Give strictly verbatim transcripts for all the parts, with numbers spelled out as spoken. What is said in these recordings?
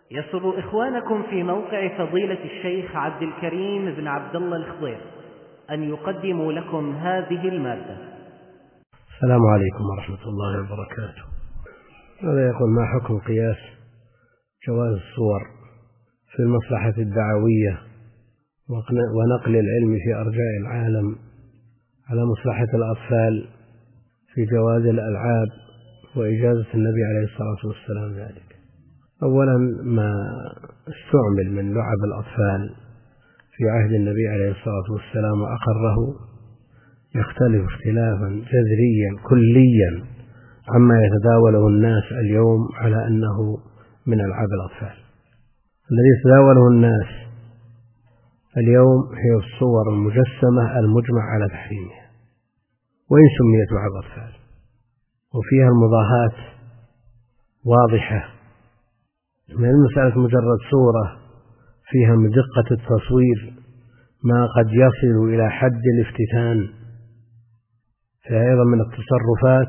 يسر إخوانكم في موقع فضيلة الشيخ عبد الكريم بن عبد الله الخضير أن يقدموا لكم هذه المادة. السلام عليكم ورحمة الله وبركاته. هذا يقول: ما حكم قياس جواز الصور في المصلحة الدعوية ونقل العلم في أرجاء العالم على مصلحة الأطفال في جواز الألعاب وإجازة النبي عليه الصلاة والسلام ذلك؟ أولا، ما استعمل من لعب الأطفال في عهد النبي عليه الصلاة والسلام وأقره يختلف اختلافا جذريا كليا عما يتداوله الناس اليوم على أنه من ألعاب الأطفال. الذي يتداوله الناس اليوم هي الصور المجسمة المجمع على تحريمها، وإن سميت لعب أطفال، وفيها المضاهاة واضحة، من المسألة مجرد صورة فيها من دقة التصوير ما قد يصل إلى حد الافتتان. فأيضا من التصرفات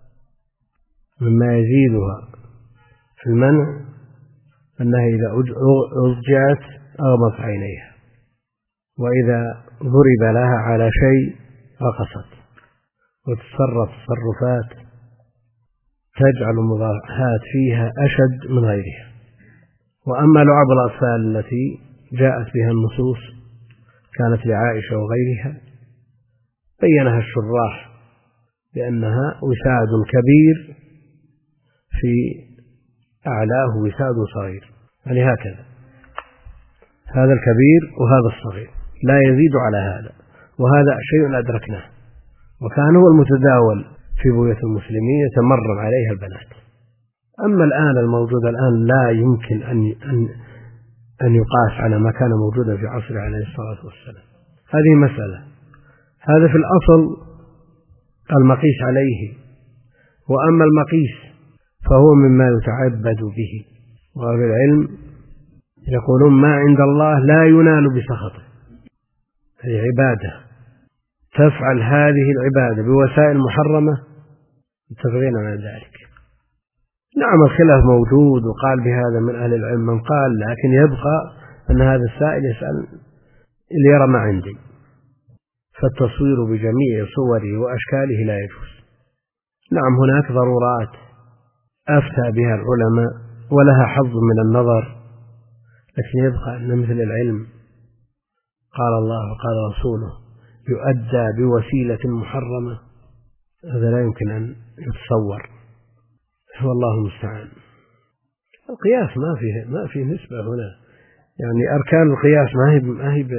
مما يزيدها في المنع أنها إذا أضجعت أغمضت عينيها، وإذا ضرب لها على شيء رقصت، وتتصرف تصرفات تجعل المضاهاة فيها أشد من غيرها. وأما لعب الأطفال التي جاءت بها النصوص كانت لعائشة وغيرها بينها الشراح بأنها وساد كبير في أعلاه وساد صغير، يعني هكذا، هذا الكبير وهذا الصغير لا يزيد على هذا، وهذا شيء أدركناه وكان هو المتداول في بيوت المسلمين يتمرن عليها البنات. أما الآن الموجود الآن لا يمكن أن أن أن يقاس على ما كان موجودا في عصر عليه الصلاة والسلام. هذه مسألة. هذا في الأصل المقيس عليه، وأما المقيس فهو مما يتعبد به، وأهل العلم يقولون ما عند الله لا ينال بسخطه. هذه عبادة، تفعل هذه العبادة بوسائل محرمة متفقين على ذلك. نعم الخلاف موجود، وقال بهذا من أهل العلم من قال، لكن يبقى أن هذا السائل يسأل اللي يرى ما عندي، فالتصوير بجميع صوره وأشكاله لا يجوز. نعم هناك ضرورات أفتى بها العلماء ولها حظ من النظر، لكن يبقى أن مثل العلم قال الله وقال رسوله يؤدى بوسيلة محرمة، هذا لا يمكن أن يتصور. والله المستعان. القياس ما فيه ما فيه نسبة هنا، يعني أركان القياس ما هي ما هي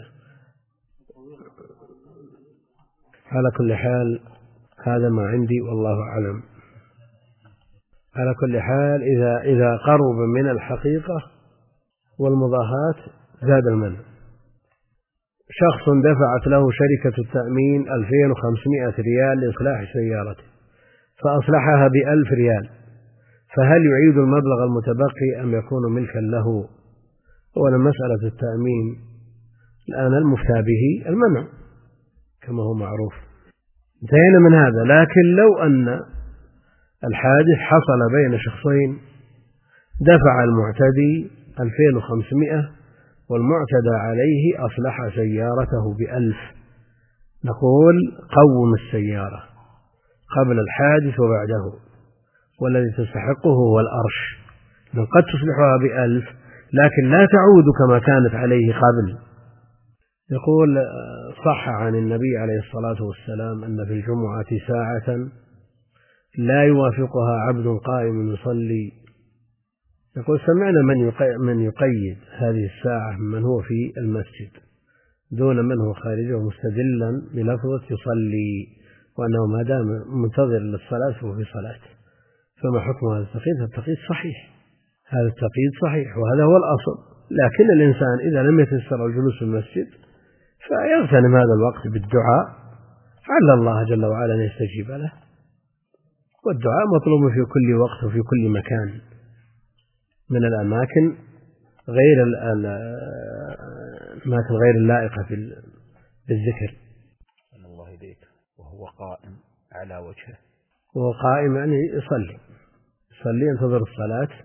على كل حال. هذا ما عندي والله أعلم. على كل حال إذا إذا قرب من الحقيقة والمضاهاة زاد المنع. شخص دفعت له شركة التأمين ألفين وخمسمائة ريال لإصلاح سيارته، فأصلحها بألف ريال، فهل يعيد المبلغ المتبقي أم يكون ملكا له؟ أولا مسألة التأمين الآن المفتى به المنع كما هو معروف، انتهينا من هذا. لكن لو أن الحادث حصل بين شخصين، دفع المعتدي ألفين وخمسمائة والمعتدى عليه أصلح سيارته بألف، نقول قوم السيارة قبل الحادث وبعده، والذي تستحقه هو الأرش. قد تصلحها بألف لكن لا تعود كما كانت عليه قبل. يقول صح عن النبي عليه الصلاة والسلام أن في الجمعة ساعة لا يوافقها عبد قائم يصلي. يقول سمعنا من يقيد هذه الساعة من هو في المسجد دون من هو خارجه مستدلا بلفظة يصلي، وأنه ما دام منتظر للصلاة فهو في صلاة. فما حكم هذا التقييد؟ التقييد صحيح، هذا التقييد صحيح وهذا هو الأصل. لكن الإنسان إذا لم يتيسر الجلوس في المسجد فيغتنم هذا الوقت بالدعاء على الله جل وعلا أن يستجيب له، والدعاء مطلوب في كل وقت وفي كل مكان من الأماكن غير الأماكن غير اللائقة بالذكر. الله يهديك. وهو قائم على وجهه، وهو قائم يعني يصلي يصلي ينتظر الصلاة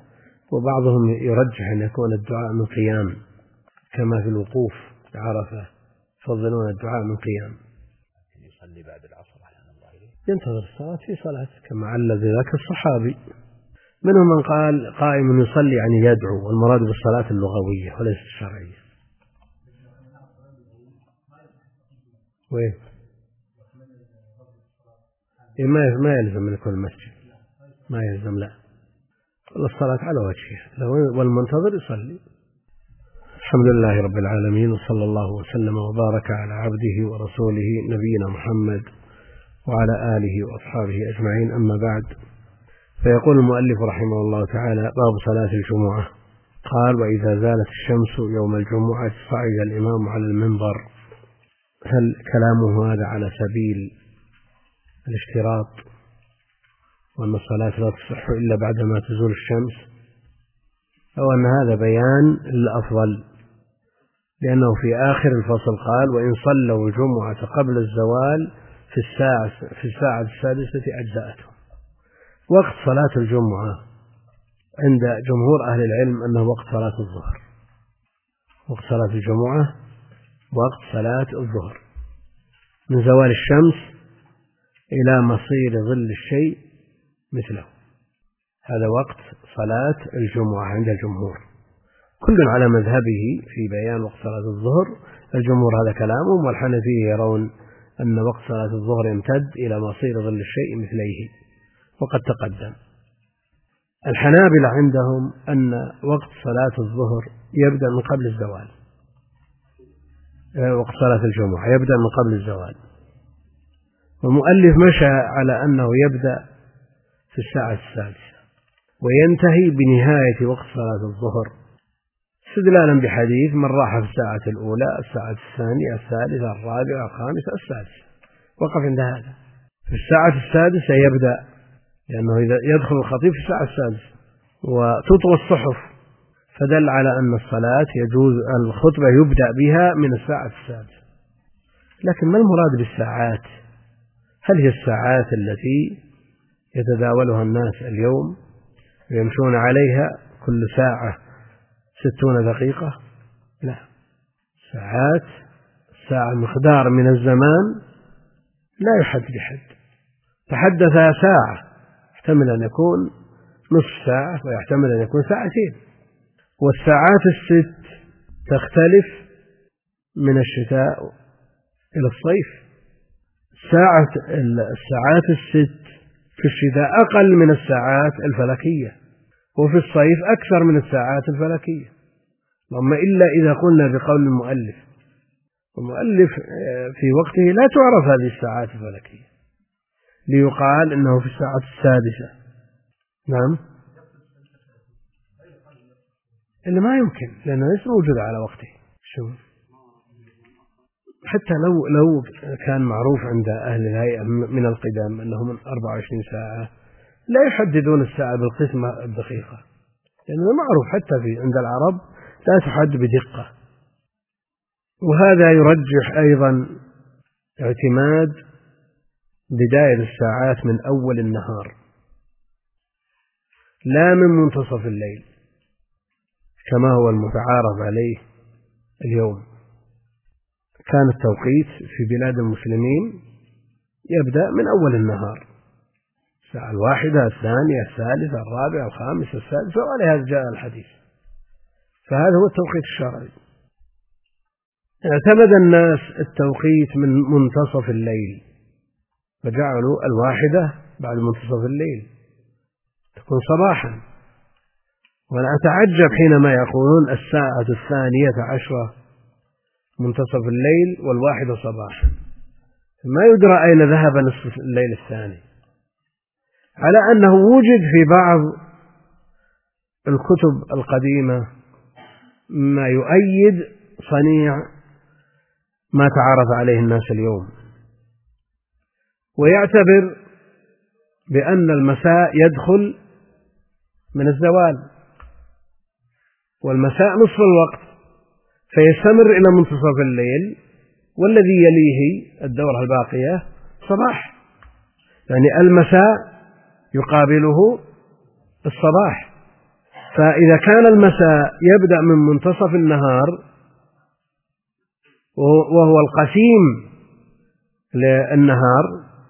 وبعضهم يرجح أن يكون الدعاء من قيام كما في الوقوف عرفة يفضلون الدعاء من قيام. يصلي بعد العصر أحيانا الله إليه ينتظر الصلاة في صلاة كما علّل ذلك الصحابي. منهم من قال قائم يصلي يعني يدعو، والمراد بالصلاة اللغوية وليس الشرعية. وين ما يلزم من كل مسجد، ما يلزم لا، الصلاة على وجهها والمنتظر يصلي. الحمد لله رب العالمين، وصلى الله وسلم وبارك على عبده ورسوله نبينا محمد وعلى آله وأصحابه أجمعين، أما بعد. فيقول المؤلف رحمه الله تعالى: باب صلاة الجمعة. قال: وإذا زالت الشمس يوم الجمعة صعد الإمام على المنبر. هل كلامه هذا على سبيل الاشتراط وأن الصلاة لا تصح إلا بعدما تزول الشمس، أو أن هذا بيان الأفضل؟ لأنه في آخر الفصل قال: وإن صلوا الجمعة قبل الزوال في الساعة في الساعة السادسة أجزأتهم. وقت صلاة الجمعة عند جمهور أهل العلم أنه وقت صلاة الظهر. وقت صلاة الجمعة وقت صلاة الظهر من زوال الشمس إلى مصير ظل الشيء مثله، هذا وقت صلاة الجمعة عند الجمهور. كل على مذهبه في بيان وقت صلاة الظهر. الجمهور هذا كلامهم، والحنفية يرون أن وقت صلاة الظهر يمتد إلى مصير ظل الشيء مثليه، وقد تقدم. الحنابلة عندهم أن وقت صلاة الظهر يبدأ من قبل الزوال، وقت صلاة الجمعة يبدأ من قبل الزوال. والمؤلف مشى على أنه يبدأ في الساعة السادسة وينتهي بنهاية وقت صلاة الظهر، استدلالا بحديث: من راح في الساعة الأولى، الساعة الثانية، الثالثة، الرابعة، الخامسة، السادسة. وقف عند هذا. في الساعة السادسة يبدأ، لأنه إذا يدخل الخطيب في الساعة السادسة وتطوى الصحف، فدل على أن الصلاة يجوز الخطبة يبدأ بها من الساعة السادسة. لكن ما المراد بالساعات؟ هل هي الساعات التي يتداولها الناس اليوم ويمشون عليها كل ساعة ستون دقيقة؟ لا، ساعات ساعة مقدار من الزمان لا يحد بحد. تحدث ساعة يحتمل أن يكون نصف ساعة ويحتمل أن يكون ساعتين. والساعات الست تختلف من الشتاء إلى الصيف. ساعة الساعات الست في الشتاء أقل من الساعات الفلكية، وفي الصيف أكثر من الساعات الفلكية، اللهم إلا إذا قلنا بقول المؤلف. المؤلف في وقته لا تعرف هذه الساعات الفلكية ليقال إنه في الساعة السادسة. نعم، إلا ما يمكن، لأنه ليس موجود على وقته. شو حتى لو لو كان معروف عند أهل الهيئة من القدام أنه من أربع وعشرين ساعة، لا يحددون الساعة بالقسمة الدقيقة، لأنه معروف حتى في عند العرب لا تحد بدقة. وهذا يرجح أيضا اعتماد بداية الساعات من أول النهار لا من منتصف الليل كما هو المتعارف عليه اليوم. كان التوقيت في بلاد المسلمين يبدأ من أول النهار، الساعة الواحدة، الثانية، الثالثة، الرابعة، الخامسة، السادسة، وعلى هذا جاء الحديث. فهذا هو التوقيت الشرعي. اعتمد الناس التوقيت من منتصف الليل، فجعلوا الواحدة بعد منتصف الليل تكون صباحا. وأنا أتعجب حينما يقولون الساعة الثانية عشرة منتصف الليل والواحدة صباحا، ما يدرى أين ذهب نصف الليل الثاني، على أنه وجد في بعض الكتب القديمة ما يؤيد صنيع ما تعرف عليه الناس اليوم، ويعتبر بأن المساء يدخل من الزوال، والمساء نصف الوقت، فيستمر إلى منتصف الليل، والذي يليه الدورة الباقية صباح، يعني المساء يقابله الصباح. فإذا كان المساء يبدأ من منتصف النهار وهو القسيم للنهار،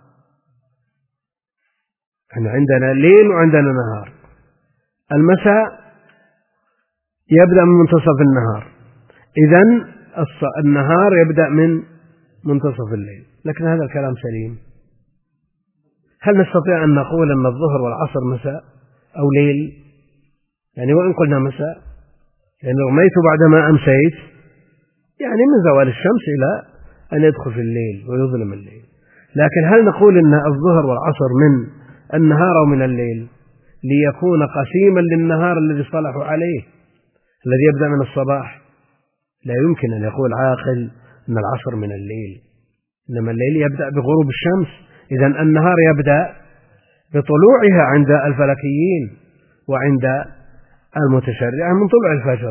يعني عندنا ليل وعندنا نهار، المساء يبدأ من منتصف النهار، إذن النهار يبدأ من منتصف الليل. لكن هذا الكلام سليم. هل نستطيع أن نقول أن الظهر والعصر مساء أو ليل؟ يعني وإن قلنا مساء يعني رميت بعدما أمسيت، يعني من زوال الشمس إلى أن يدخل في الليل ويظلم الليل. لكن هل نقول أن الظهر والعصر من النهار أو من الليل ليكون قسيما للنهار الذي صلحوا عليه الذي يبدأ من الصباح؟ لا يمكن أن يقول عاقل أن العصر من الليل، إنما الليل يبدأ بغروب الشمس. إذن النهار يبدأ بطلوعها عند الفلكيين وعند المتشرعة من طلوع الفجر.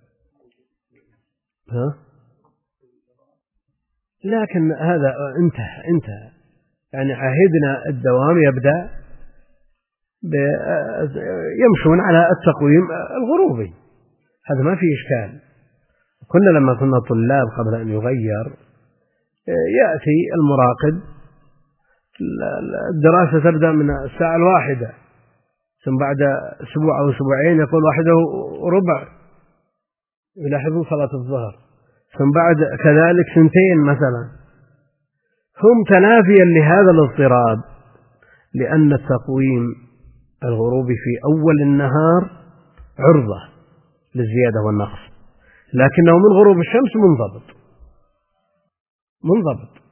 ها؟ لكن هذا انتهى انتهى يعني عهدنا الدوام يبدأ يمشون على التقويم الغروبي، هذا ما فيه إشكال. كنا لما كنا طلاب قبل أن يغير يأتي المراقب الدراسة تبدأ من الساعة الواحدة، ثم بعد أسبوع أو أسبوعين يقول واحدة وربع يلاحظون صلاة الظهر، ثم بعد كذلك سنتين مثلا. هم تلافيا لهذا الاضطراب، لأن التقويم الغروبي في أول النهار عرضة للزيادة والنقص، لكنه من غروب الشمس منضبط منضبط.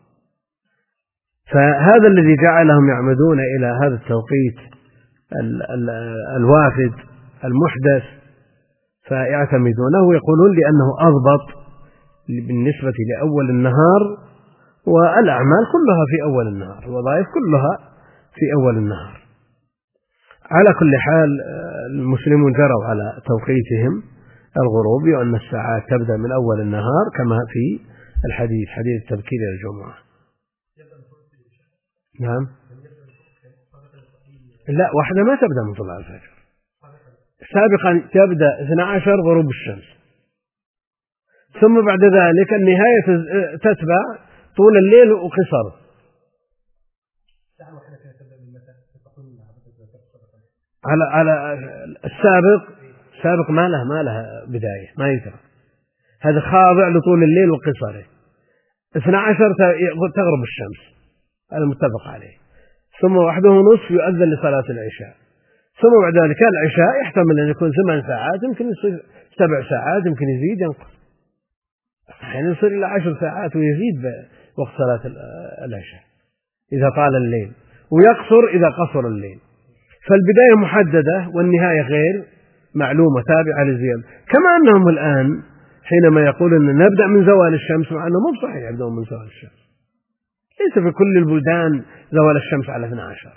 فهذا الذي جعلهم يعمدون إلى هذا التوقيت ال ال الوافد المحدث، فيعتمدونه ويقولون لأنه أضبط بالنسبة لأول النهار، والأعمال كلها في أول النهار، الوظائف كلها في أول النهار. على كل حال المسلمون جروا على توقيتهم الغروبي، وأن الساعات تبدأ من أول النهار كما في الحديث حديث التبكير إلى الجمعة. نعم. لا، واحدة ما تبدأ من طلوع الفجر، سابقا تبدأ اثنا عشر غروب الشمس، ثم بعد ذلك النهاية تتبع طول الليل وقصره. على على السابق السابق ما له ما له بداية، ما يدرى، هذا خاضع لطول الليل وقصره. اثنا عشر تغرب الشمس، هذا متفق عليه، ثم واحده ونصف يؤذن لصلاة العشاء، ثم بعد ذلك العشاء يحتمل أن يكون ثمان ساعات، يمكن يصير سبع ساعات، يمكن يزيد ينقص، يعني يصير إلى عشر ساعات ويزيد وقت صلاة العشاء إذا طال الليل، ويقصر إذا قصر الليل. فالبداية محددة والنهاية غير معلومة تابعة للزيادة. كما أنهم الآن حينما يقولون أن نبدأ من زوال الشمس، مع أنه مو صحيح يبدأون من زوال الشمس، ليس في كل البلدان زوال الشمس على اثنا عشر،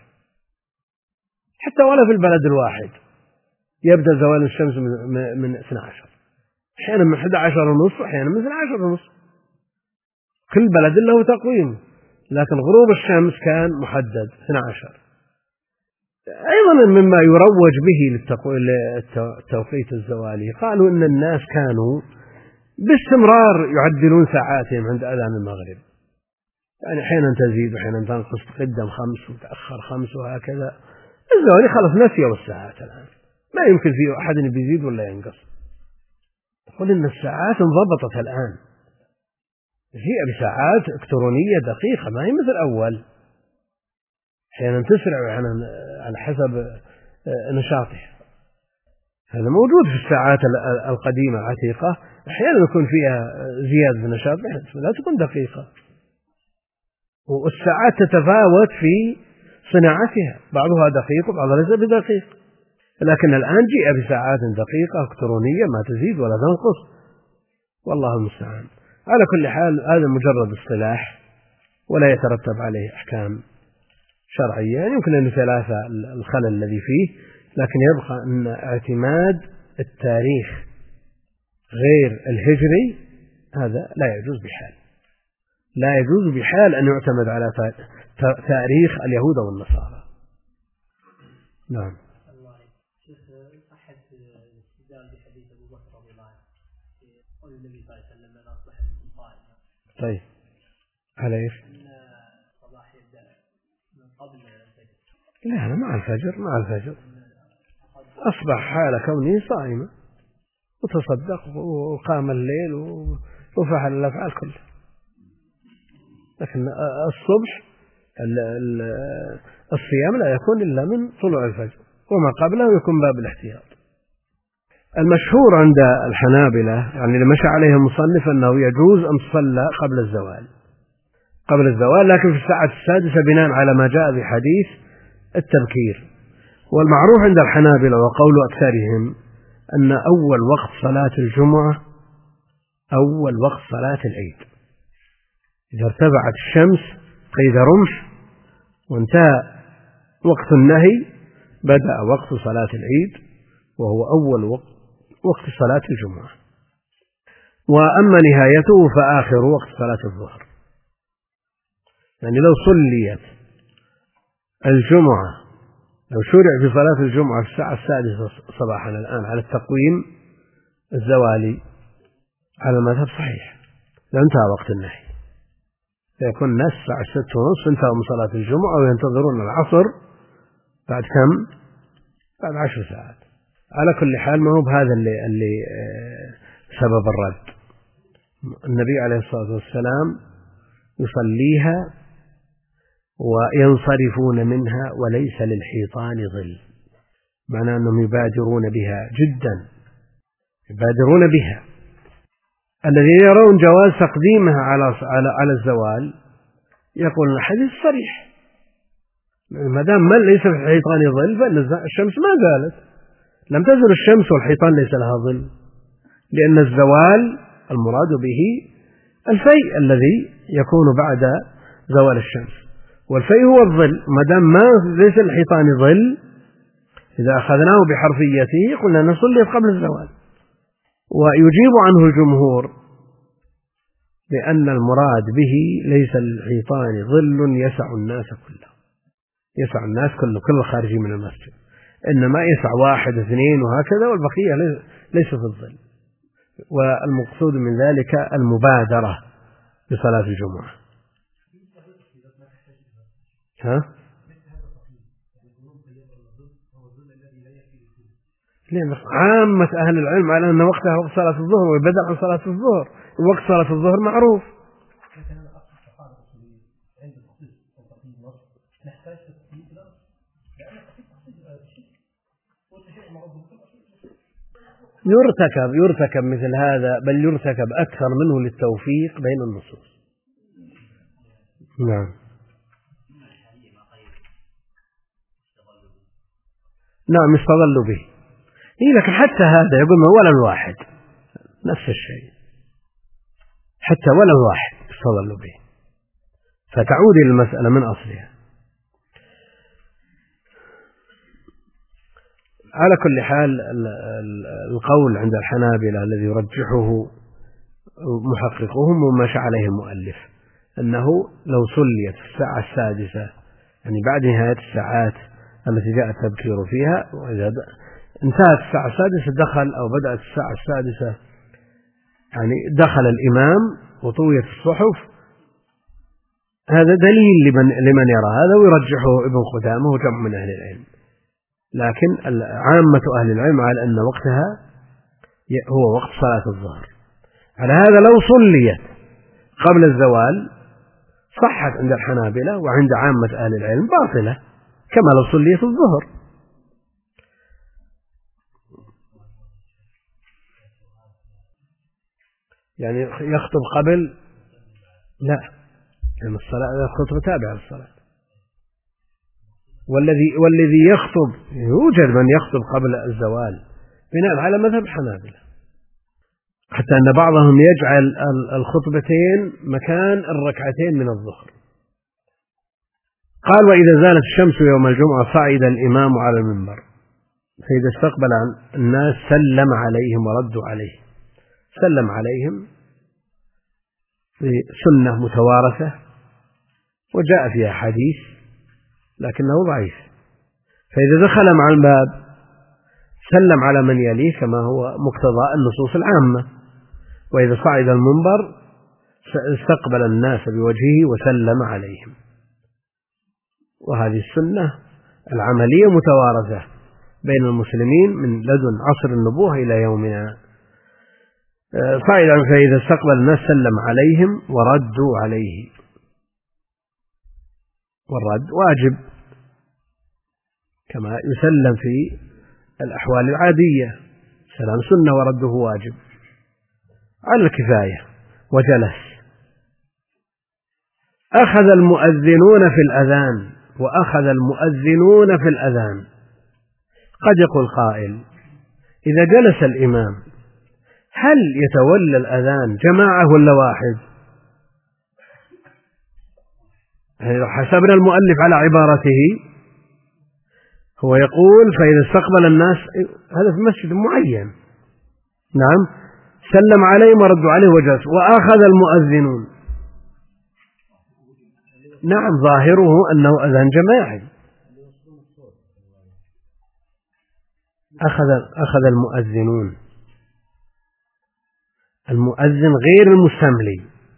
حتى ولا في البلد الواحد يبدأ زوال الشمس من اثنا عشر، أحيانا من أحد عشر ونصف، أحيانا من اثنا عشر ونصف، كل بلد له تقويم، لكن غروب الشمس كان محدد اثنا عشر. أيضا مما يروج به للتوقيت الزوالي، قالوا إن الناس كانوا باستمرار يعدلون ساعاتهم عند أذان المغرب، يعني أحيانا تزيد وأحيانا تنقص، تقدم خمس وتأخر خمس وهكذا. الزوالي خلص نسيوا الساعات الآن، ما يمكن في أحد بيزيد ولا ينقص. يقول إن الساعات انضبطت الآن، هي بساعات إلكترونية دقيقة، ما هي مثل أول، أحيانا تسرع وأحيانا على حسب نشاطها. هذا موجود في الساعات القديمة العتيقة، أحيانا يكون فيها زيادة في النشاط لا تكون دقيقة، والساعات تتفاوت في صناعتها، بعضها دقيق وبعضها ليس بدقيق، لكن الآن جاء بساعات دقيقة إلكترونية ما تزيد ولا تنقص، والله المستعان. على كل حال هذا مجرد اصطلاح ولا يترتب عليه أحكام شرعية، يعني يمكن أن ثلاثة الخلل الذي فيه، لكن يبقى أن اعتماد التاريخ غير الهجري هذا لا يجوز بحال، لا يجوز بحال أن يعتمد على تاريخ اليهود والنصارى. نعم. شيخ، أحد طيب على ايش؟ لا مع الفجر مع الفجر أصبح حال كونه صائمة وتصدق وقام الليل وفعل الأفعال كلها، لكن الصبح الصيام لا يكون إلا من طلوع الفجر، وما قبله يكون باب الاحتياط. المشهور عند الحنابلة يعني اللي مشى عليه المصنف أنه يجوز أن تصلى قبل الزوال قبل الزوال لكن في الساعة السادسة بناء على ما جاء في حديث التبكير. والمعروف عند الحنابلة وقول أكثرهم أن أول وقت صلاة الجمعة أول وقت صلاة العيد، إذا ارتفعت الشمس قيد رمح وانتهى وقت النهي بدأ وقت صلاة العيد وهو أول وقت وقت صلاة الجمعة. وأما نهايته فآخر وقت صلاة الظهر، يعني لو صليت الجمعة لو شرع في صلاة الجمعة في الساعة السادسة صباحا الآن على التقويم الزوالي على المذهب صحيح لانتهى وقت النهي، فيكون الناس الساعة ستة ونصف انتهوا من صلاة الجمعة وينتظرون العصر بعد كم؟ بعد عشر ساعات. على كل حال ما هو بهذا اللي, اللي سبب الرد. النبي عليه الصلاة والسلام يصليها وينصرفون منها وليس للحيطان ظل، معناه أنهم يبادرون بها جدا يبادرون بها. الذين يرون جواز تقديمها على على على الزوال يقول الحديث صريح، ما دام من ليس في الحيطان ظل فإن الشمس ما زالت، لم تزل الشمس والحيطان ليس لها ظل، لأن الزوال المراد به الفيء الذي يكون بعد زوال الشمس، والفيء هو الظل. ما دام ما ليس الحيطان ظل إذا أخذناه بحرفيته قلنا نصلي قبل الزوال. ويجيب عنه الجمهور بأن المراد به ليس الحيطان ظل يسع الناس كله يسع الناس كله كل الخارجين من المسجد، إنما يسع واحد اثنين وهكذا والبقية ليس في الظل. والمقصود من ذلك المبادرة بصلاة الجمعة. ها؟ لأن عامة أهل العلم على أن وقتها وقت صلاة الظهر ويبدأ عن صلاة الظهر، ووقت صلاة الظهر معروف. يرتكب يرتكب مثل هذا، بل يرتكب أكثر منه للتوفيق بين النصوص. نعم نعم يستظل به. إيه لكن حتى هذا يقول ما ولا الواحد نفس الشيء، حتى ولا الواحد يستظل به، فتعود إلى المسألة من أصلها. على كل حال القول عند الحنابلة الذي يرجحه محققهم ومشى عليه المؤلف أنه لو صليت في الساعة السادسة يعني بعد نهاية الساعات التي جاء التبكير فيها، وإذا انتهت الساعة السادسة دخل أو بدأت الساعة السادسة يعني دخل الإمام وطويت الصحف، هذا دليل لمن, لمن يرى هذا ويرجحه ابن قدامة وجمع من أهل العلم. لكن عامة أهل العلم على أن وقتها هو وقت صلاة الظهر. على هذا لو صليت قبل الزوال صحت عند الحنابلة وعند عامة أهل العلم باطلة كما لو صليت الظهر. يعني يخطب قبل لا، لأن الصلاة الخطبة تابعة للصلاة، والذي والذي يخطب يوجد من يخطب قبل الزوال بناء على مذهب الحنابلة، حتى أن بعضهم يجعل الخطبتين مكان الركعتين من الظهر. قال وإذا زالت الشمس يوم الجمعة صعد الإمام على المنبر فإذا استقبل الناس سلم عليهم وردوا عليه. سلم عليهم بسنة متوارثة وجاء فيها حديث لكنه ضعيف. فإذا دخل مع الباب سلم على من يليه كما هو مقتضى النصوص العامة، وإذا صعد المنبر استقبل الناس بوجهه وسلم عليهم. وهذه السنة العملية متوارثة بين المسلمين من لدن عصر النبوة إلى يومنا. صعد فإذا استقبل الناس سلم عليهم وردوا عليه، والرد واجب كما يسلم في الأحوال العادية، سلام سنة ورده واجب على الكفاية. وجلس. أخذ المؤذنون في الأذان وأخذ المؤذنون في الأذان. قد يقول قائل: إذا جلس الإمام هل يتولى الأذان جماعة ولا واحد؟ لو حسبنا المؤلف على عبارته هو يقول فإذا استقبل الناس، هذا في مسجد معين، نعم، سلم عليهم وردوا عليه وجلس. وأخذ المؤذنون، نعم، ظاهره أنه أذان جماعي. أخذ أخذ المؤذنون، المؤذن غير المستملي،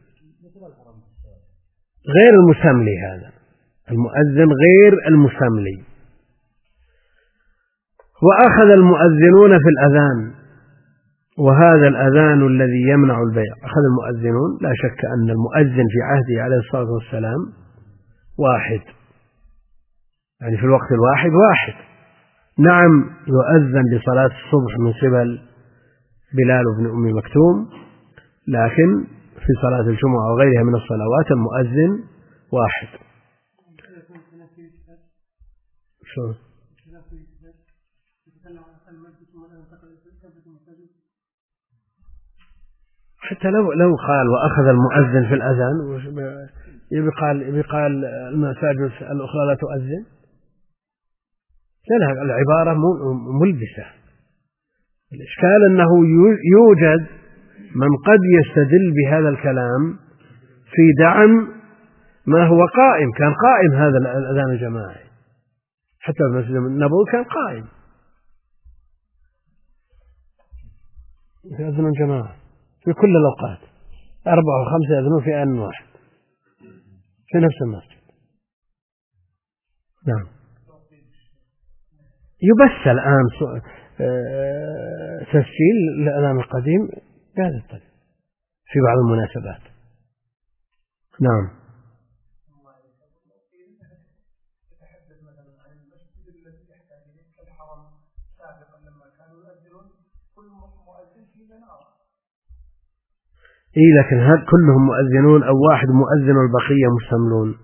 غير المستملي، هذا المؤذن غير المستملي. وأخذ المؤذنون في الأذان، وهذا الأذان الذي يمنع البيع. أخذ المؤذنون، لا شك أن المؤذن في عهده عليه الصلاة والسلام واحد، يعني في الوقت الواحد واحد. نعم، يؤذن لصلاة الصبح من قبل بلال بن أم مكتوم، لكن في صلاة الجمعة وغيرها من الصلوات المؤذن واحد. شو؟ حتى لو لو قال وأخذ المؤذن في الأذان، يقال يقال المساجد الأخرى لا تؤذن؟ لا، العبارة ملبسة. الإشكال أنه يوجد من قد يستدل بهذا الكلام في دعم ما هو قائم. كان قائم هذا الأذان الجماعي، حتى في المسجد النبوي كان قائم يأذن الجماعة في كل الأوقات، أربعة وخمسة يأذنون في آن واحد في نفس المسجد. نعم، يبث الآن تسجيل الأذان القديم بهذا الطريق في بعض المناسبات. نعم. إيه، لكن هل كلهم مؤذنون أو واحد مؤذن والبقية مستملون؟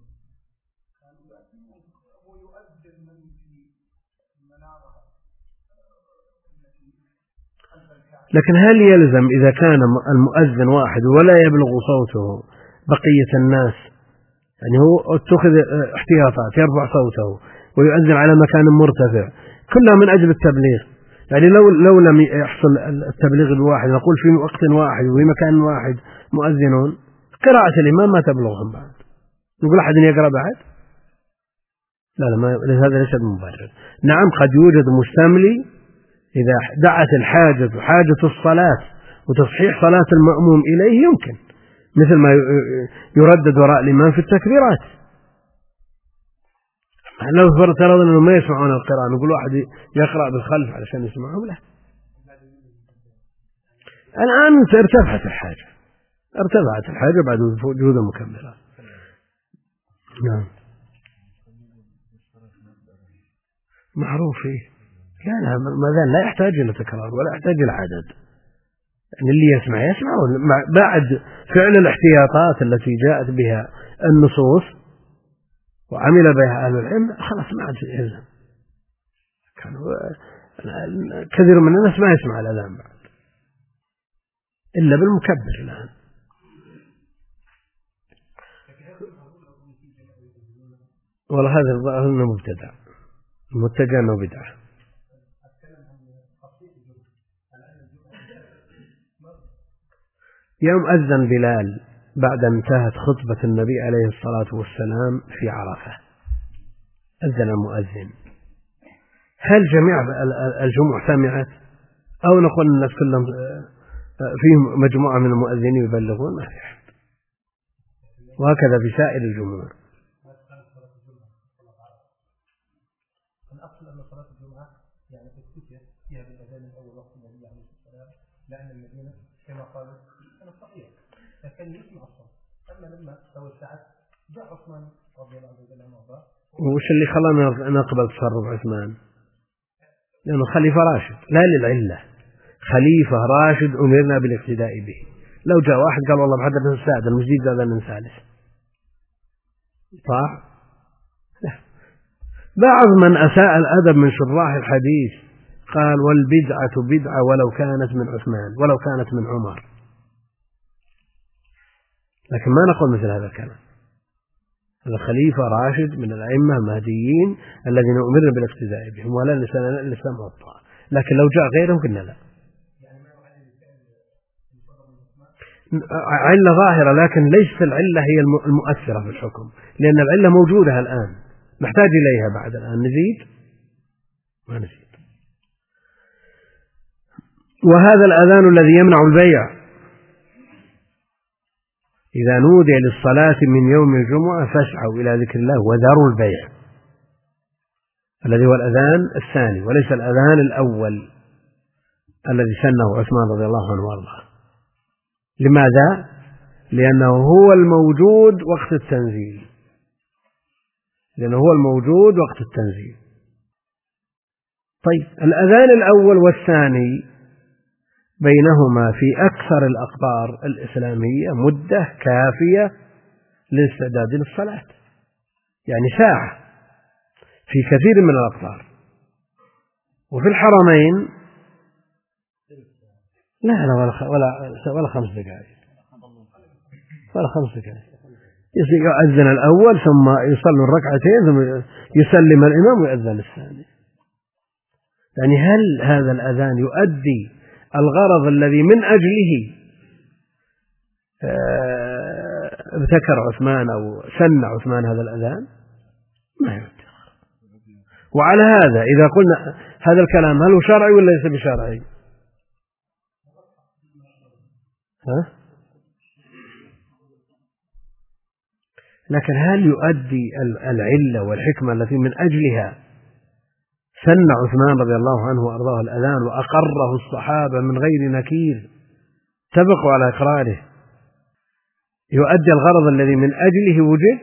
لكن هل يلزم إذا كان المؤذن واحد ولا يبلغ صوته بقية الناس، يعني هو اتخذ احتياطات يرفع صوته ويؤذن على مكان مرتفع كلها من أجل التبليغ؟ يعني لو لو لم يحصل التبليغ بواحد، نقول في وقت واحد وفي مكان واحد مؤذنون، قراءة الإمام ما تبلغهم بعد، نقول أحد يقرأ بعد؟ لا لا، ما هذا ليس مبرر. نعم، قد يوجد مستملي إذا دعت الحاجة وحاجة الصلاة وتصحيح صلاة المأموم إليه يمكن، مثل ما يردد وراء الإمام في التكبيرات. لو فرضنا أنه ما يسمعون القراءة، نقول واحد يقرأ بالخلف علشان يسمعهم؟ لا. الآن ارتفعت الحاجة، ارتفعت الحاجة بعد وجود المكبرات. نعم، معروف فيه. لا لا، ماذا لا يحتاج إلى تكرار ولا يحتاج إلى عدد، يعني اللي يسمع يسمع بعد فعل الاحتياطات التي جاءت بها النصوص وعمل بها أهل العلم، خلاص ما عاد يلزم. كثير من الناس ما يسمع الأذان بعد إلا بالمكبر الآن. والله هذا الظاهر أنه مبتدع، المتجه أنه بدعة. يوم أذن بلال بعد أن انتهت خطبة النبي عليه الصلاة والسلام في عرفة، أذن المؤذن، هل جميع الجموع سمعت أو نقول الناس كلهم فيهم مجموعة من المؤذنين يبلغون؟ ما في أحد. وهكذا في سائر الجمهور. الأصل أن صلاة الجمعة يعني تكتفي فيها بالأذان الأول وقت النبي عليه الصلاة والسلام، لأن المدينة كما قالوا كانت صغيرة فكان يسمع الصوت. أما لما توسعت جاء عثمان رضي الله عنه وأرضاه. وش اللي خلانا نقبل تصرف عثمان؟ لأنه خليفة راشد، لا للعلة، خليفة راشد أمرنا بالاقتداء به. لو جاء واحد قال والله بحضرنا السادة المسجد هذا من ثالث طاع؟ لا. بعض من أساء الأدب من شراح الحديث قال والبدعة بدعة ولو كانت من عثمان ولو كانت من عمر، لكن ما نقول مثل هذا الكلام. هذا خليفة راشد من الأئمة المهديين الذين أمرنا بالاقتداء بهم ولا الإسلام والطاعة، لكن لو جاء غيرهم قلنا لا. علة ظاهرة، لكن ليست العلة هي المؤثرة في الحكم، لأن العلة موجودة الآن نحتاج إليها بعد الآن. نزيد ما نزيد. وهذا الأذان الذي يمنع البيع إذا نودي للصلاة من يوم الجمعة فاسعوا إلى ذكر الله وذروا البيع، الذي هو الأذان الثاني وليس الأذان الأول الذي سنه عثمان رضي الله عنه وارضاه. لماذا؟ لأنه هو الموجود وقت التنزيل، لأنه هو الموجود وقت التنزيل. طيب الأذان الأول والثاني بينهما في أكثر الأقطار الإسلامية مدة كافية للاستعداد للصلاة، يعني ساعة في كثير من الأقطار. وفي الحرمين لا لا ولا ولا ولا خمس دقائق ولا خمس دقائق يؤذن الأول ثم يصلي الركعتين ثم يسلم الإمام ويؤذن الثاني. يعني هل هذا الأذان يؤدي الغرض الذي من أجله ابتكر عثمان أو سن عثمان هذا الأذان؟ ما يؤدي. وعلى هذا إذا قلنا هذا الكلام هل هو شرعي ولا ليس بشرعي؟ ها؟ لكن هل يؤدي العلة والحكمة التي من أجلها سن عثمان رضي الله عنه وأرضاه الأذان وأقره الصحابة من غير نكير تبقوا على إقراره، يؤدي الغرض الذي من أجله وجد؟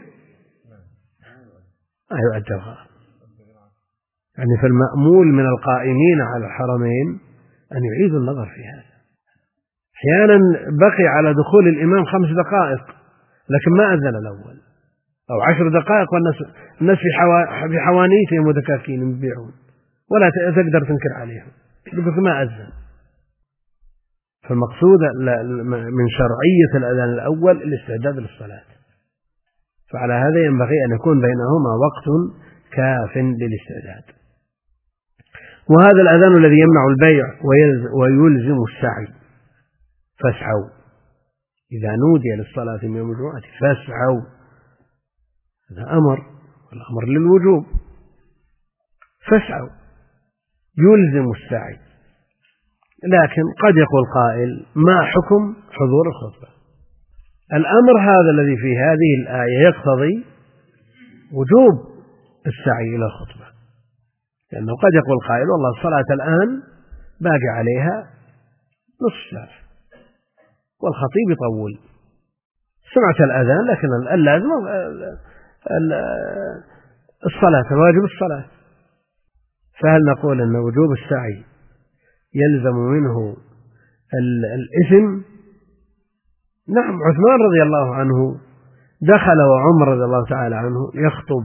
ما يؤدي الغرض. يعني فالمأمول من القائمين على الحرمين أن يعيدوا النظر في هذا. أحيانا بقي على دخول الإمام خمس دقائق لكن ما أذن الأول، أو عشر دقائق والناس الناس في حوا... في حوانيتهم ودكاكين يبيعون ولا تقدر تنكر عليهم، يقول ما أذن. فالمقصود من شرعية الأذان الأول الاستعداد للصلاة، فعلى هذا ينبغي أن يكون بينهما وقت كاف للاستعداد. وهذا الأذان الذي يمنع البيع ويلزم السعي، فاسعوا إذا نودي للصلاة من يوم الجمعة فاسعوا، هذا أمر والأمر للوجوب، فاسعوا يلزم السعي. لكن قد يقول قائل ما حكم حضور الخطبة؟ الأمر هذا الذي في هذه الآية يقتضي وجوب السعي إلى الخطبة، لأنه قد يقول قائل والله الصلاة الآن باقي عليها نصف ساعة والخطيب يطول، سمعت الأذان لكن اللازم الصلاة، الواجب الصلاة. فهل نقول أن وجوب السعي يلزم منه الإثم؟ نعم، عثمان رضي الله عنه دخل وعمر رضي الله تعالى عنه يخطب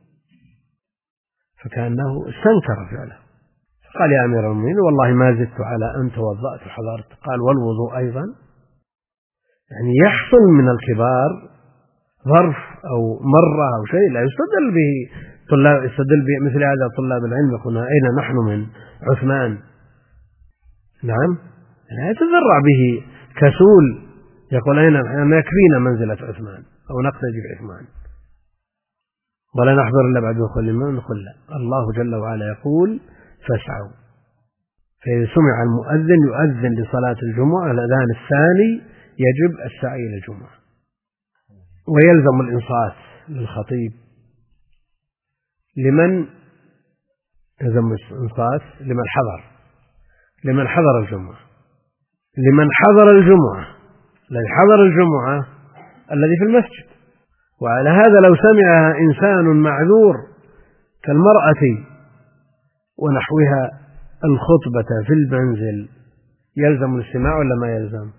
فكأنه استنكر فعله، قال يا أمير المؤمنين والله ما زدت على أن توضأت وحضرت، قال والوضوء أيضا. يعني يحصل من الكبار ظرف أو مرة أو شيء لا يستدل به طلاب، يستدل به مثل هذا طلاب العلم يقولون أين نحن من عثمان؟ نعم، لا يتذرع به كسول يقول أين نحن، يكفينا منزلة عثمان أو نقتدي بعثمان ولا نحضر إلا بعد دخول الإمام. نقول لا، الله جل وعلا يقول فاسعوا. فإذا سمع المؤذن يؤذن لصلاة الجمعة الأذان الثاني يجب السعي إلى الجمعة، ويلزم الإنصات للخطيب. لمن يلزم الإنصات؟ لمن حضر لمن حضر الجمعة لمن حضر الجمعة الذي حضر الجمعة الذي في المسجد. وعلى هذا لو سمعها إنسان معذور كالمرأة ونحوها الخطبة في المنزل يلزم الاستماع ولا ما يلزم؟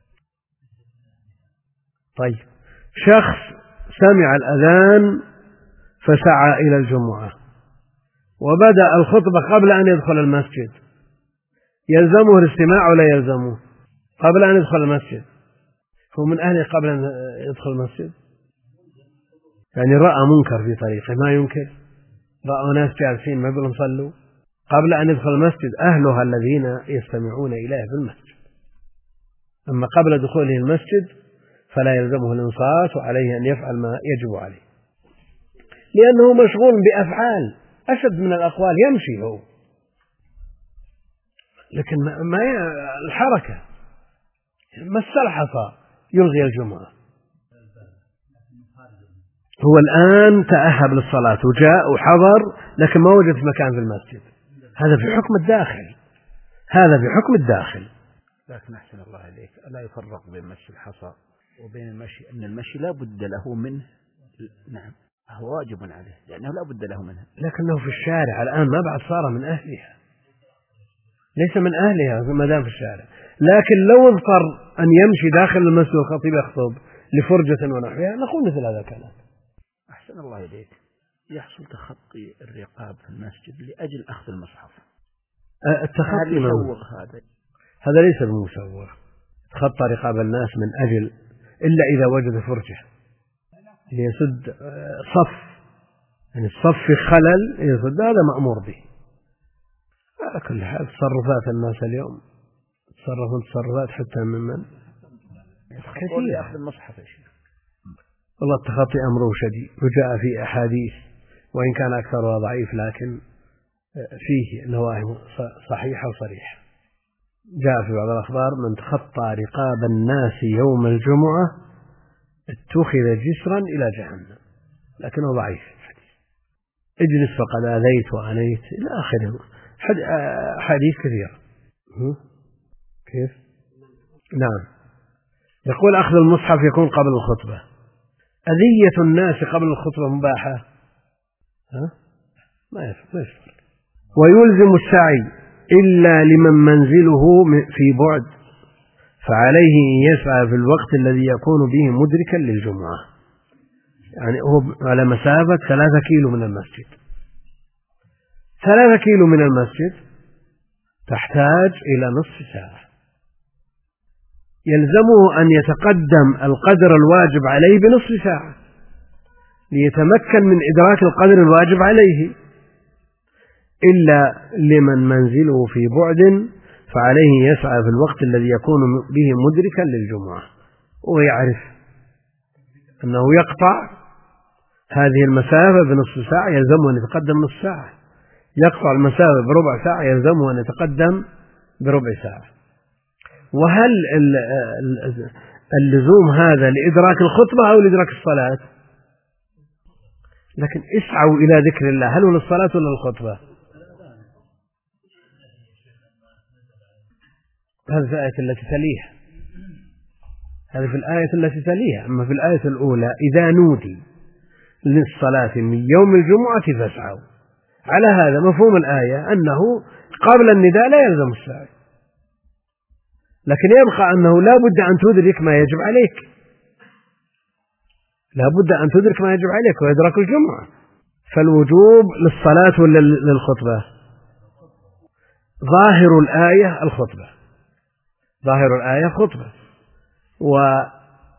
طيب، شخص سمع الأذان فسعى إلى الجمعة وبدأ الخطبة قبل أن يدخل المسجد، يلزمه الاستماع ولا يلزمه؟ قبل أن يدخل المسجد، هو من أهله قبل أن يدخل المسجد، يعني رأى منكر في طريقه ما ينكر، رأى ناس جالسين ما يقولون صلوا، قبل أن يدخل المسجد أهلها الذين يستمعون إليه في المسجد. أما قبل دخوله المسجد فلا يلزمه الإنصات وعليه أن يفعل ما يجب عليه، لأنه مشغول بأفعال أشد من الأقوال، يمشي هو لكن ما الحركة ما السلحفة يلغي الجمعة. هو الآن تأهب للصلاة وجاء وحضر لكن ما وجد مكان في المسجد، هذا في حكم الداخل هذا في حكم الداخل. لكن أحسن الله عليك، ألا يفرق بين مشي الحصى وبين المشي، أن المشي لا بد له منه، نعم هو واجب عليه لأنه لا بد له منه، لكنه في الشارع الآن ما بعد صار من أهلها، ليس من أهلها ما دام في الشارع. لكن لو اضطر أن يمشي داخل المسجد والخطيب يخطب لفرجة ونحوها نقول مثل هذا الكلام. أحسن الله إليك، يحصل تخطي الرقاب في المسجد لأجل أخذ المصحف، التخطي يسوغ هذا هذا ليس بمسوغ، تخطى رقاب الناس من أجل إلا إذا وجد فرجة ليسد صف، يعني الصف في خلل يسد، هذا مأمور به. على كل حال تصرفات الناس اليوم تصرفون تصرفات حتى ممن كثير أخذ المصحف يا شيخ. والله التخطي أمره شديد، وجاء في أحاديث وإن كان أكثرها ضعيف لكن فيه نواهي صحيحة وصريحة. جاء في بعض الأخبار من تخطى رقاب الناس يوم الجمعة اتخذ جسرا إلى جهنم، لكنه ضعيف الحديث. اجلس فقد آذيت وأنيت إلى آخره، حديث كثير. كيف؟ نعم. يقول أخذ المصحف يكون قبل الخطبة. أذية الناس قبل الخطبة مباحة؟ ها؟ ما يفرق. ويلزم السعي إلا لمن منزله في بعد، فعليه أن يسعى في الوقت الذي يكون به مدركا للجمعة، يعني هو على مسافة ثلاثة كيلو من المسجد. ثلاثة كيلو من المسجد تحتاج إلى نصف ساعة، يلزمه أن يتقدم القدر الواجب عليه بنصف ساعة ليتمكن من إدراك القدر الواجب عليه. إلا لمن منزله في بعد فعليه يسعى في الوقت الذي يكون به مدركا للجمعة، ويعرف أنه يقطع هذه المسافة بنصف ساعة يلزمه أن يتقدم نصف ساعة، يقطع المسافة بربع ساعة يلزمه أن يتقدم بربع ساعة. وهل اللزوم هذا لإدراك الخطبة أو لإدراك الصلاة؟ لكن اسعوا إلى ذكر الله، هل هو للصلاة ولا للخطبة؟ هذا في الآية التي تليها، هذا في الآية التي تليها. أما في الآية الأولى إذا نودي للصلاة من يوم الجمعة فاسعوا، على هذا مفهوم الآية أنه قبل النداء لا يلزم السعي، لكن يبقى أنه لا بد أن تدرك ما يجب عليك، لا بد أن تدرك ما يجب عليك ويدرك الجمعة. فالوجوب للصلاة ولا للخطبة؟ ظاهر الآية الخطبة، ظاهر الآية خطبة، ومفهوم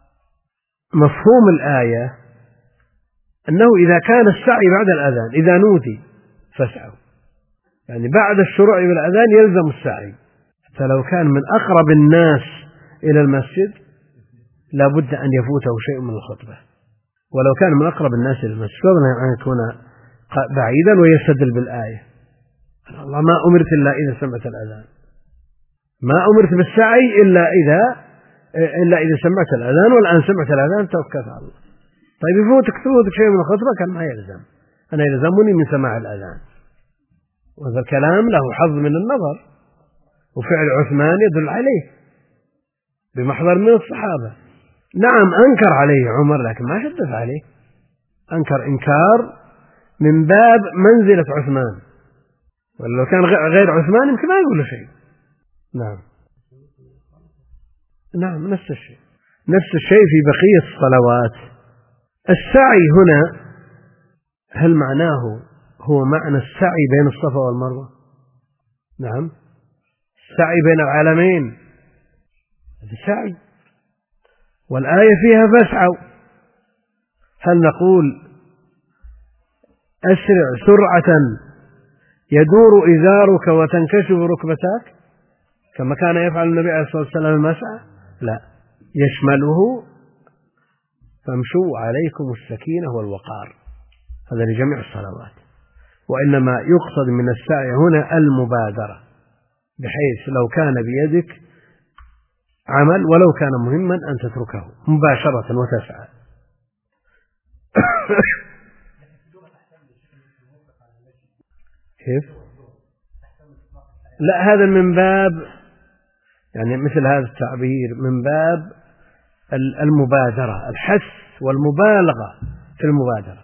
الآية أنه إذا كان السعي بعد الأذان إذا نودي فاسعوا، يعني بعد الشروع بالأذان يلزم السعي. فلو كان من أقرب الناس إلى المسجد لا بد أن يفوته شيء من الخطبة، ولو كان من أقرب الناس إلى المسجد فضلا أن يكون بعيدا ويستدل بالآية. الله ما أمرت إلا إذا سمعت الأذان، ما أمرت بالسعي إلا إذا إلا إذا سمعت الأذان، والآن سمعت الأذان توكلت على الله. طيب يفوتك تفوتك شيء من الخطبة كان ما يلزم، أنا يلزمني من سماع الأذان. وهذا الكلام له حظ من النظر، وفعل عثمان يدل عليه بمحضر من الصحابة. نعم أنكر عليه عمر لكن ما شدد عليه، أنكر إنكار من باب منزلة عثمان، ولو كان غير عثمان يمكن ما يقول شيء. نعم نعم نفس الشيء، نفس الشيء في بقية الصلوات. السعي هنا هل معناه هو معنى السعي بين الصفا والمروة؟ نعم، السعي بين العالمين هذا سعي، والآية فيها فاسعوا. هل نقول أسرع سرعة يدور إزارك وتنكشف ركبتاك كما كان يفعل النبي عليه الصلاة والسلام المسعى؟ لا، يشمله فامشوا عليكم السكينة والوقار، هذا لجميع الصلوات. وإنما يقصد من السعي هنا المبادرة، بحيث لو كان بيدك عمل ولو كان مهما أن تتركه مباشرة وتسعى. كيف؟ لا، هذا من باب يعني مثل هذا التعبير من باب المبادرة، الحث والمبالغة في المبادرة.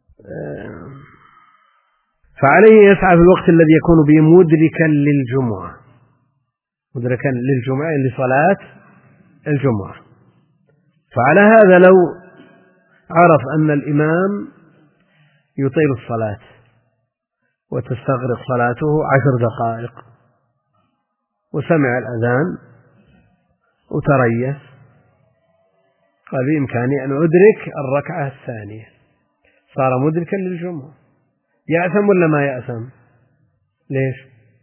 فعليه يسعى في الوقت الذي يكون به مدركا للجمعة، مدركا للجمعة لصلاة الجمعة. فعلى هذا لو عرف أن الإمام يطيل الصلاة وتستغرق صلاته عشر دقائق وسمع الأذان وتريث، قال بإمكاني أن أدرك الركعة الثانية، صار مدركا للجمعة. يأثم ولا ما يأثم؟ ليش؟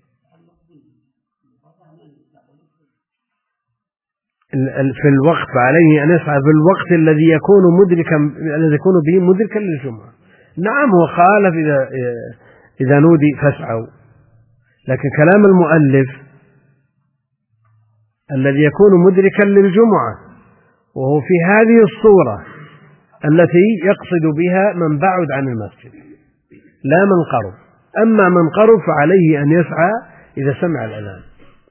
في الوقت عليه أن يسعى في الوقت الذي يكون مدركا الذي يكون به مدركا للجمعة. نعم هو خالف إذا إذا نودي فاسعوا، لكن كلام المؤلف الذي يكون مدركا للجمعة وهو في هذه الصورة التي يقصد بها من بعد عن المسجد لا من قرب. أما من قرب فعليه أن يسعى إذا سمع الأذان.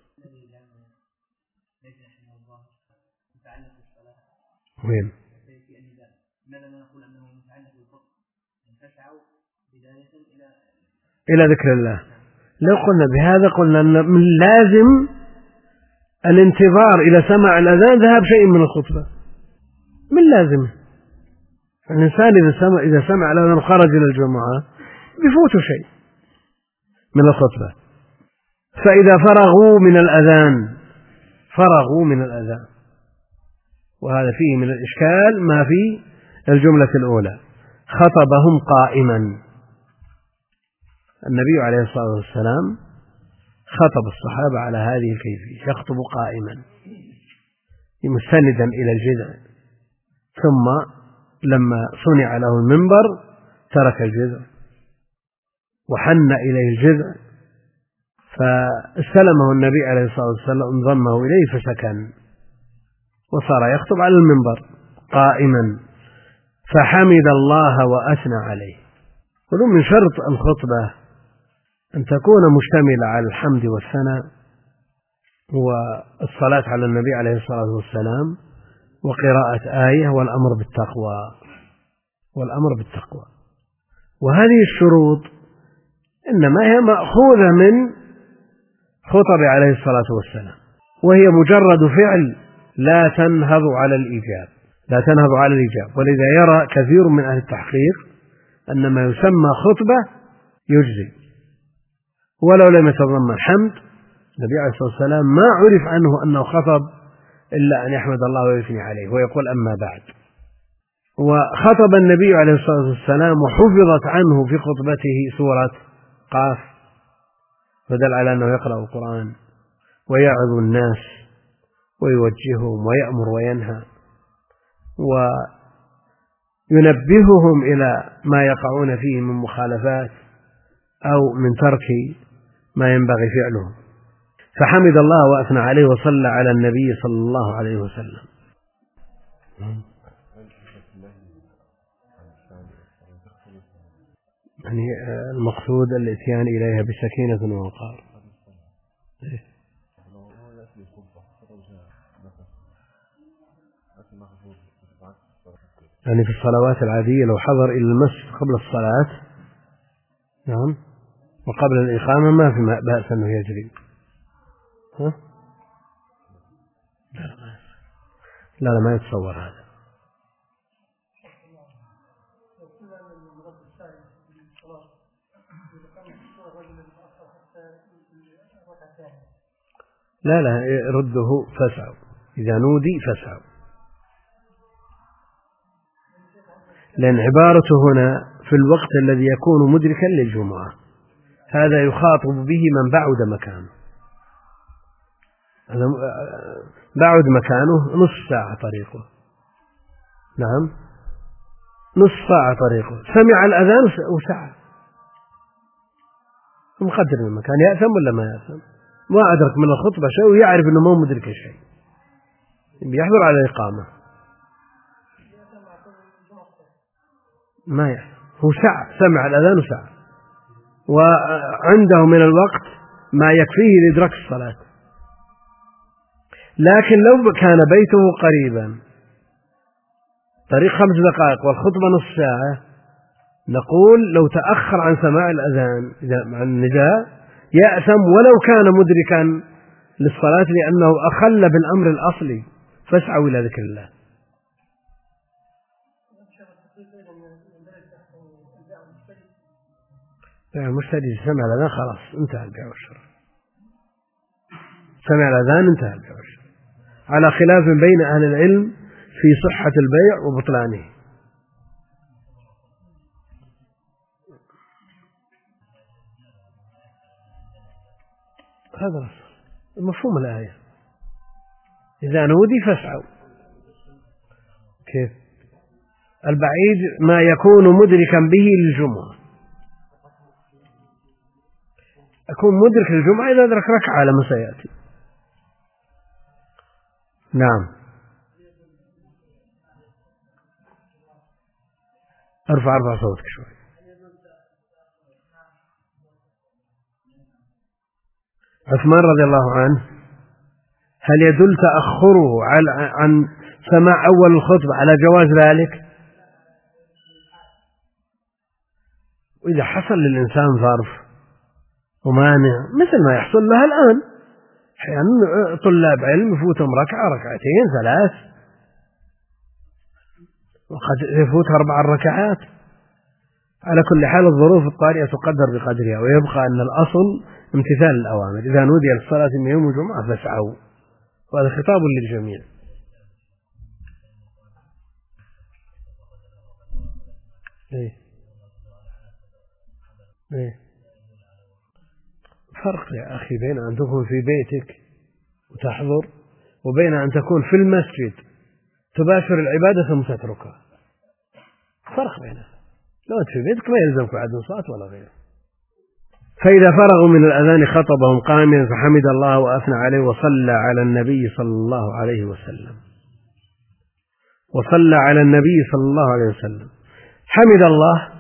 وين؟ إلى ذكر الله. لو قلنا بهذا قلنا أن من لازم الانتظار إلى سماع الأذان ذهب شيء من الخطبة، من لازم. الإنسان إذا سمع إذا سمع الأذان وخرج إلى الجمعة بفوت شيء من الخطبة. فإذا فرغوا من الأذان فرغوا من الأذان، وهذا فيه من الإشكال ما في الجملة الأولى. خطبهم قائما، النبي عليه الصلاة والسلام خطب الصحابة على هذه الكيفية، يخطب قائما مستندا إلى الجذع، ثم لما صنع له المنبر ترك الجذع وحن إليه الجذع، فاستلمه النبي عليه الصلاة والسلام ضمه إليه فسكن، وصار يخطب على المنبر قائما فحمد الله وأثنى عليه. ولو من شرط الخطبة أن تكون مشتملة على الحمد والثناء والصلاة على النبي عليه الصلاة والسلام وقراءة آية والأمر بالتقوى والأمر بالتقوى. وهذه الشروط إنما هي مأخوذة من خطب عليه الصلاة والسلام، وهي مجرد فعل لا تنهض على الإيجاب لا تنهض على الإيجاب. ولذا يرى كثير من أهل التحقيق أن ما يسمى خطبة يجزي ولو لم يتضمن حمد. النبي عليه الصلاة والسلام ما عرف عنه أنه خطب إلا أن يحمد الله ويثني عليه ويقول أما بعد. وخطب النبي عليه الصلاة والسلام وحفظت عنه في خطبته سورة قاف، فدل على أنه يقرأ القرآن ويعظ الناس ويوجههم ويأمر وينهى وينبههم إلى ما يقعون فيه من مخالفات أو من ترك ما ينبغي فعله. فحمد الله وأثنى عليه وصلى على النبي صلى الله عليه وسلم. يعني المقصود الاتيان إليها بسكينة ووقار. يعني في الصلوات العادية لو حضر إلى المسجد قبل الصلاة نعم وقبل الإقامة ما في بأس أنه يجري. ها؟ لا لا ما يتصور هذا. لا لا رده فاسعوا، إذا نودي فاسعوا، لأن عبارته هنا في الوقت الذي يكون مدركا للجمعة، هذا يخاطب به من بعد مكانه، بعد مكانه نصف ساعة طريقه، نعم نصف ساعة طريقه، سمع الأذان وساعة، مقدر المكان، يأثم ولا ما يأثم؟ ما أدرك من الخطبة شيء ويعرف أنه ما مدرك شيء، بيحضر على الإقامة ما يأثم، هو ساعة سمع الأذان وساعة، وعنده من الوقت ما يكفيه لإدراك الصلاة. لكن لو كان بيته قريبا طريق خمس دقائق والخطبة نصف ساعة، نقول لو تأخر عن سماع الأذان مع النداء يأثم ولو كان مدركا للصلاة، لأنه أخل بالأمر الأصلي، فاسعوا إلى ذكر الله. المشتري سمع الأذان خلاص انتهى البيع والشراء، سمع الأذان انتهى البيع والشراء، على خلاف بين أهل العلم في صحة البيع وبطلانه. هذا مفهوم الآية، إذا نودي فاسعوا. كيف؟ البعيد ما يكون مدركا به للجمعة، أكون مدرك للجمعة إذا أدرك ركعة على ما سيأتي. نعم ارفع ارفع صوتك شوي. عثمان رضي الله عنه هل يدل تأخره عن سماع أول الخطبة على جواز ذلك؟ وإذا حصل للإنسان ظرف ومانع مثل ما يحصل له الآن، أحيانا طلاب علم يفوتهم ركعة ركعتين ثلاث، وقد يفوت أربع ركعات. على كل حال الظروف الطارئة تقدر بقدرها، ويبقى أن الأصل امتثال الأوامر. إذا نودي للصلاة من يوم الجمعة فاسعوا، وهذا خطاب للجميع. إيه؟ إيه؟ فرق يا أخي بين أن تكون في بيتك وتحضر وبين أن تكون في المسجد تباشر العبادة ثم تتركها، فرق بينها. لو أنت في بيتك ما يلزمك عدم صلاة ولا غيره. فإذا فرغوا من الأذان خطبهم قائما فحمد الله وأثنى عليه وصلى على النبي صلى الله عليه وسلم، وصلى على النبي صلى الله عليه وسلم. حمد الله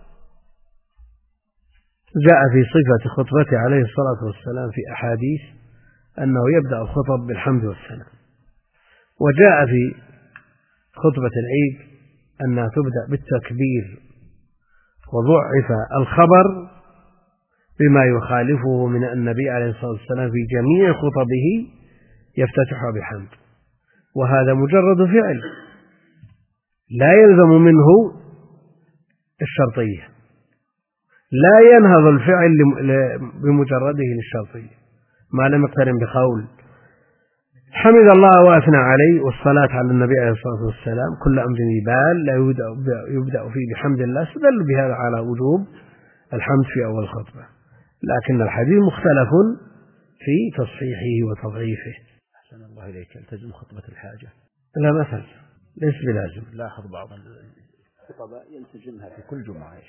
جاء في صفة خطبته عليه الصلاة والسلام في أحاديث أنه يبدأ الخطب بالحمد والسلام، وجاء في خطبة العيد أنها تبدأ بالتكبير، وضعف الخبر بما يخالفه من النبي عليه الصلاة والسلام في جميع خطبه يفتتحها بحمد، وهذا مجرد فعل لا يلزم منه الشرطية، لا ينهض الفعل بمجرده للشرطية ما لم يقترن بقول. حمد الله وأثنى عليه والصلاة على النبي عليه الصلاة والسلام كل أمر يبال لا يبدأ فيه بحمد الله، استدل بهذا على وجوب الحمد في أول الخطبة، لكن الحديث مختلف في تصحيحه وتضعيفه. أحسن الله إليك. التزم خطبة الحاجة؟ لا مثل ليس بلازم. لاحظ بعض الخطباء يلتزمها في كل جمعة.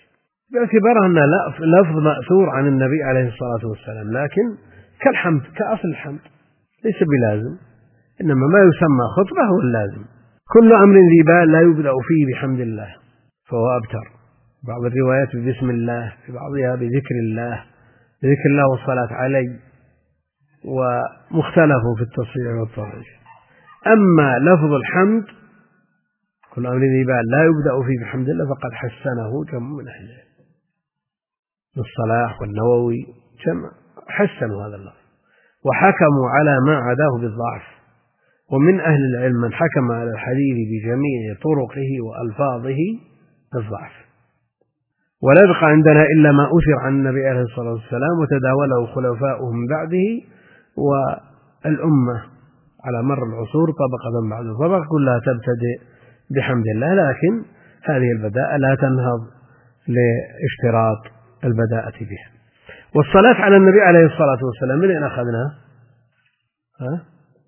باعتبار أن لفظ مأثور عن النبي عليه الصلاة والسلام، لكن كالحمد كأصل الحمد ليس بلازم، إنما ما يسمى خطبة هو اللازم. كل أمر ذي بال لا يبدأ فيه بحمد الله فهو أبتر. بعض الروايات بسم الله، في بعضها بذكر الله، بذكر الله والصلاة عليه، ومختلف في التصحيح والتضعيف. أما لفظ الحمد كل أمر ذي بال لا يبدأ فيه بحمد الله فقد حسنه جمع من أهله، الصلاح والنووي جمع حسنوا هذا اللفظ وحكموا على ما عداه بالضعف. ومن أهل العلم من حكم على الحديث بجميع طرقه وألفاظه بالضعف. ولا يبقى عندنا إلا ما أثر عن النبي عليه الصلاة والسلام وتداوله خلفاؤه من بعده والأمة على مر العصور طبقة بعد طبقة كلها تبتدئ بحمد الله، لكن هذه البداءة لا تنهض لاشتراط البداءة بها. والصلاة على النبي عليه الصلاة والسلام من أين أخذناها؟ ها؟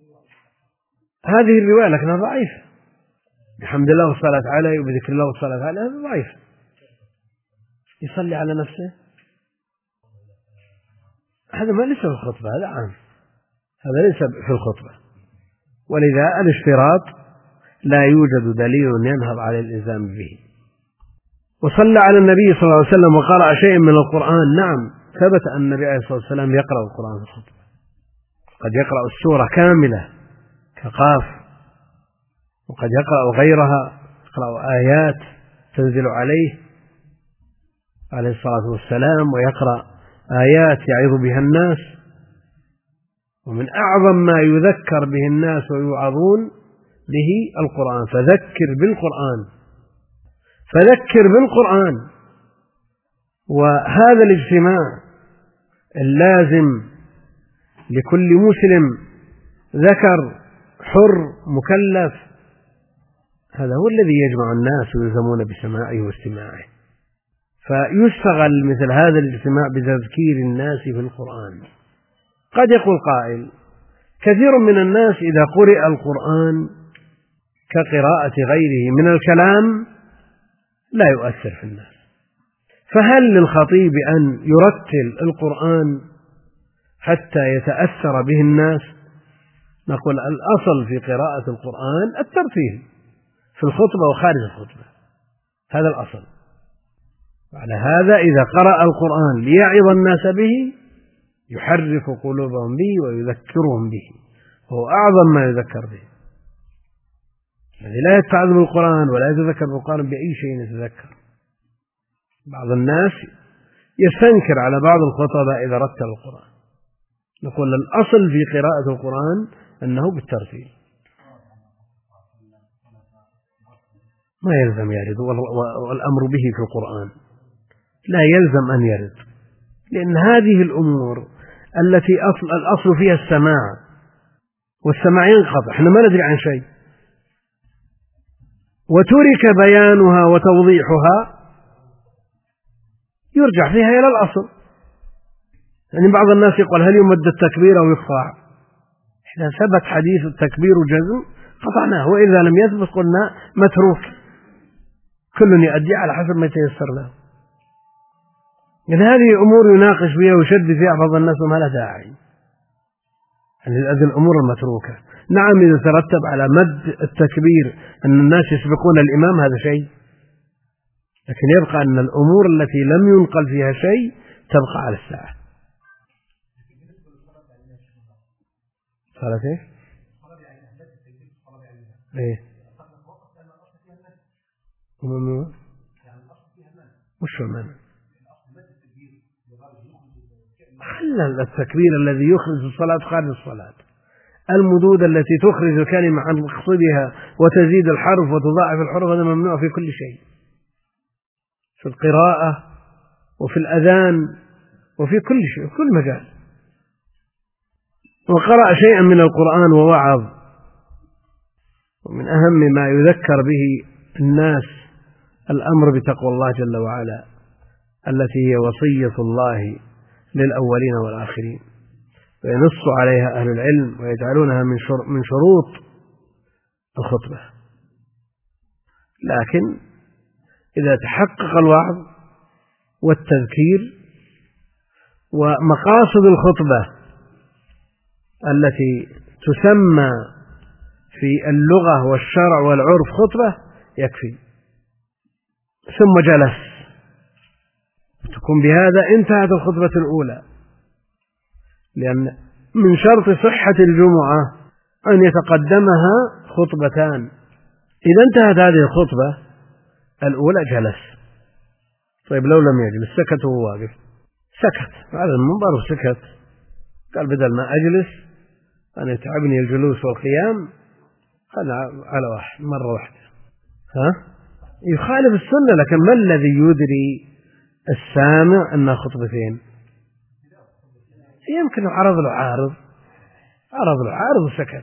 هذه الرواية لكنها ضعيفة، بحمد الله والصلاة عليه وبذكر الله والصلاة عليه، هذا ضعيف. يصلي على نفسه هذا ما ليس في الخطبة، هذا عام، هذا ليس في الخطبة. ولذا الاشتراط لا يوجد دليل ينهض على الإلزام به. وصلى على النبي صلى الله عليه وسلم وقرأ شيء من القرآن. نعم ثبت أن النبي عليه الصلاة والسلام يقرأ القرآن في الخطبة، قد يقرأ السورة كاملة كقاف، وقد يقرأ غيرها، يقرأ آيات تنزل عليه عليه الصلاة والسلام، ويقرأ آيات يعظ بها الناس. ومن أعظم ما يذكر به الناس ويوعظون به القرآن، فذكر بالقرآن فذكر بالقرآن. وهذا الاجتماع اللازم لكل مسلم ذكر حر مكلف، هذا هو الذي يجمع الناس ويلزمون بسماعه واستماعه. فيشتغل مثل هذا الاجتماع بتذكير الناس في القرآن. قد يقول قائل كثير من الناس إذا قرئ القرآن كقراءة غيره من الكلام لا يؤثر في الناس، فهل للخطيب أن يرتل القرآن حتى يتأثر به الناس؟ نقول الأصل في قراءة القرآن الترتيل في الخطبة وخارج الخطبة، هذا الأصل. وعلى هذا إذا قرأ القرآن ليعظ الناس به يحرك قلوبهم به ويذكرهم به، وهو أعظم ما يذكر به. الذي لا يتعظ بالقرآن ولا يتذكر بالقرآن بأي شيء يتذكر. بعض الناس يستنكر على بعض الخطباء إذا رتل القرآن. نقول الأصل في قراءة القرآن أنه بالترتيل، ما يلزم يرد، والأمر به في القرآن لا يلزم أن يرد، لأن هذه الأمور التي أصل الأصل فيها السماع، والسماع ينقطع، احنا ما ندري عن شيء، وترك بيانها وتوضيحها يرجع فيها إلى الأصل. يعني بعض الناس يقول هل يمد التكبير أو يقطع؟ إذا ثبت حديث التكبير جزم قطعناه، وإذا لم يثبت قلنا متروك، كل يؤدي على حسب ما يتيسر له. إذا هذه أمور يناقش فيها ويشد فيها بعض الناس وما لا داعي، هذه الأمور المتروكة. نعم إذا ترتب على مد التكبير أن الناس يسبقون الإمام هذا شيء، لكن يبقى أن الأمور التي لم ينقل فيها شيء تبقى على الساعة. صارت إيه؟ إيه؟ وش المعنى؟ خلى التكبير الذي يخرج الصلاة خارج الصلاة، المدود التي تخرج الكلمة عن مقصدها وتزيد الحرف وتضاعف الحرف، هذا ممنوع في كل شيء، في القراءة وفي الأذان وفي كل شيء، في كل مجال. وقرأ شيئا من القرآن ووعظ. ومن أهم ما يذكر به الناس الأمر بتقوى الله جل وعلا التي هي وصية الله للأولين والآخرين، وينص عليها أهل العلم ويجعلونها من شروط الخطبة. لكن إذا تحقق الوعظ والتذكير ومقاصد الخطبة التي تسمى في اللغة والشرع والعرف خطبة يكفي. ثم جلس، تكون بهذا انتهت الخطبة الأولى، لأن من شرط صحة الجمعة أن يتقدمها خطبتان. إذا انتهت هذه الخطبة الأولى جلس. طيب لو لم يجلس سكت وهو واقف، سكت على المنبر وسكت، قال بدل ما أجلس أنا يتعبني الجلوس والقيام خلنا على واحد مرة واحدة. ها؟ يخالف السنة، لكن ما الذي يدري السامع أنها خطبتين؟ يمكن عرض له عارض عرض له عارض وسكت.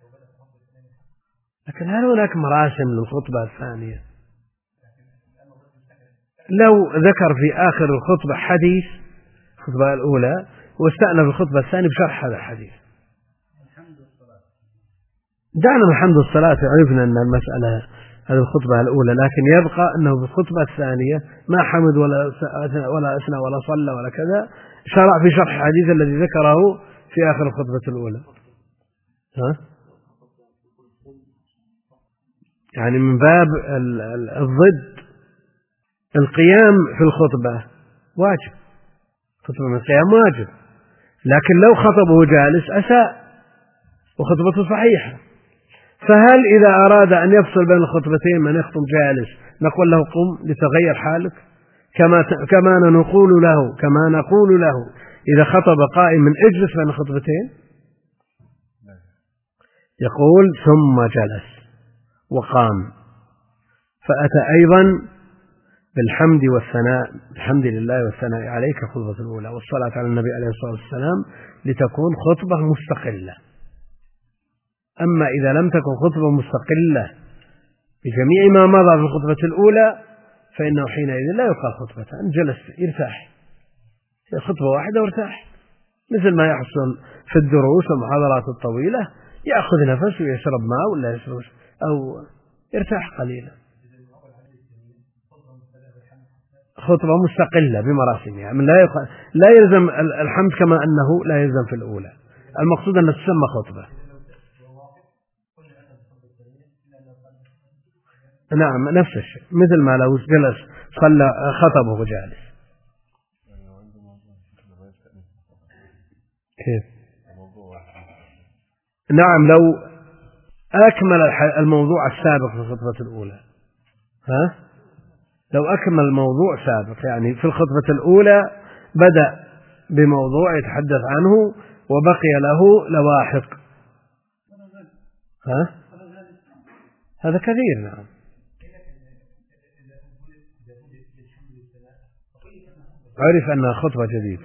لكن هل هناك مراسم للخطبة الثانية؟ لو ذكر في آخر الخطبة حديث الخطبة الأولى واستأنف الخطبة الثانية بشرح هذا الحديث، دعنا من حمد الصلاة، عرفنا أن المسألة هذه الخطبة الأولى، لكن يبقى أنه في الخطبة الثانية ما حمد ولا ولا أثنى ولا صلى ولا كذا، شرع في شرح الحديث الذي ذكره في آخر الخطبة الأولى. ها؟ يعني من باب الضد القيام في الخطبة واجب، خطبة من القيام واجب، لكن لو خطبه جالس أساء وخطبته صحيحة. فهل إذا أراد أن يفصل بين الخطبتين من يخطب جالس نقول له قم لتغير حالك، كما كما نقول له كما نقول له إذا خطب قائم من اجلس بين الخطبتين؟ يقول ثم جلس وقام، فأتى أيضا بالحمد والثناء، الحمد لله والثناء عليك خطبة الأولى والصلاة على النبي عليه الصلاة والسلام لتكون خطبة مستقلة. أما إذا لم تكن خطبة مستقلة بجميع ما مضى في الخطبة الأولى فإنه حينئذ لا يقال خطبتان، جلس يرتاح، هي خطبة واحدة وارتاح، مثل ما يحصل في الدروس والمحاضرات الطويلة، يأخذ نفس ويشرب ماء ولا يشرب أو يرتاح قليلا. خطبة مستقلة بمراسمها، من لا يق... لا يلزم الحمد كما أنه لا يلزم في الأولى، المقصود أن تسمى خطبة. نعم نفس الشيء، مثل ما لو جلس صلى خطبه جالس. كيف؟ نعم لو أكمل الموضوع السابق في الخطبة الأولى، ها؟ لو أكمل الموضوع سابق، يعني في الخطبة الأولى بدأ بموضوع يتحدث عنه وبقي له لواحق، ها؟ هذا كثير. نعم عرف أنها خطبة جديدة.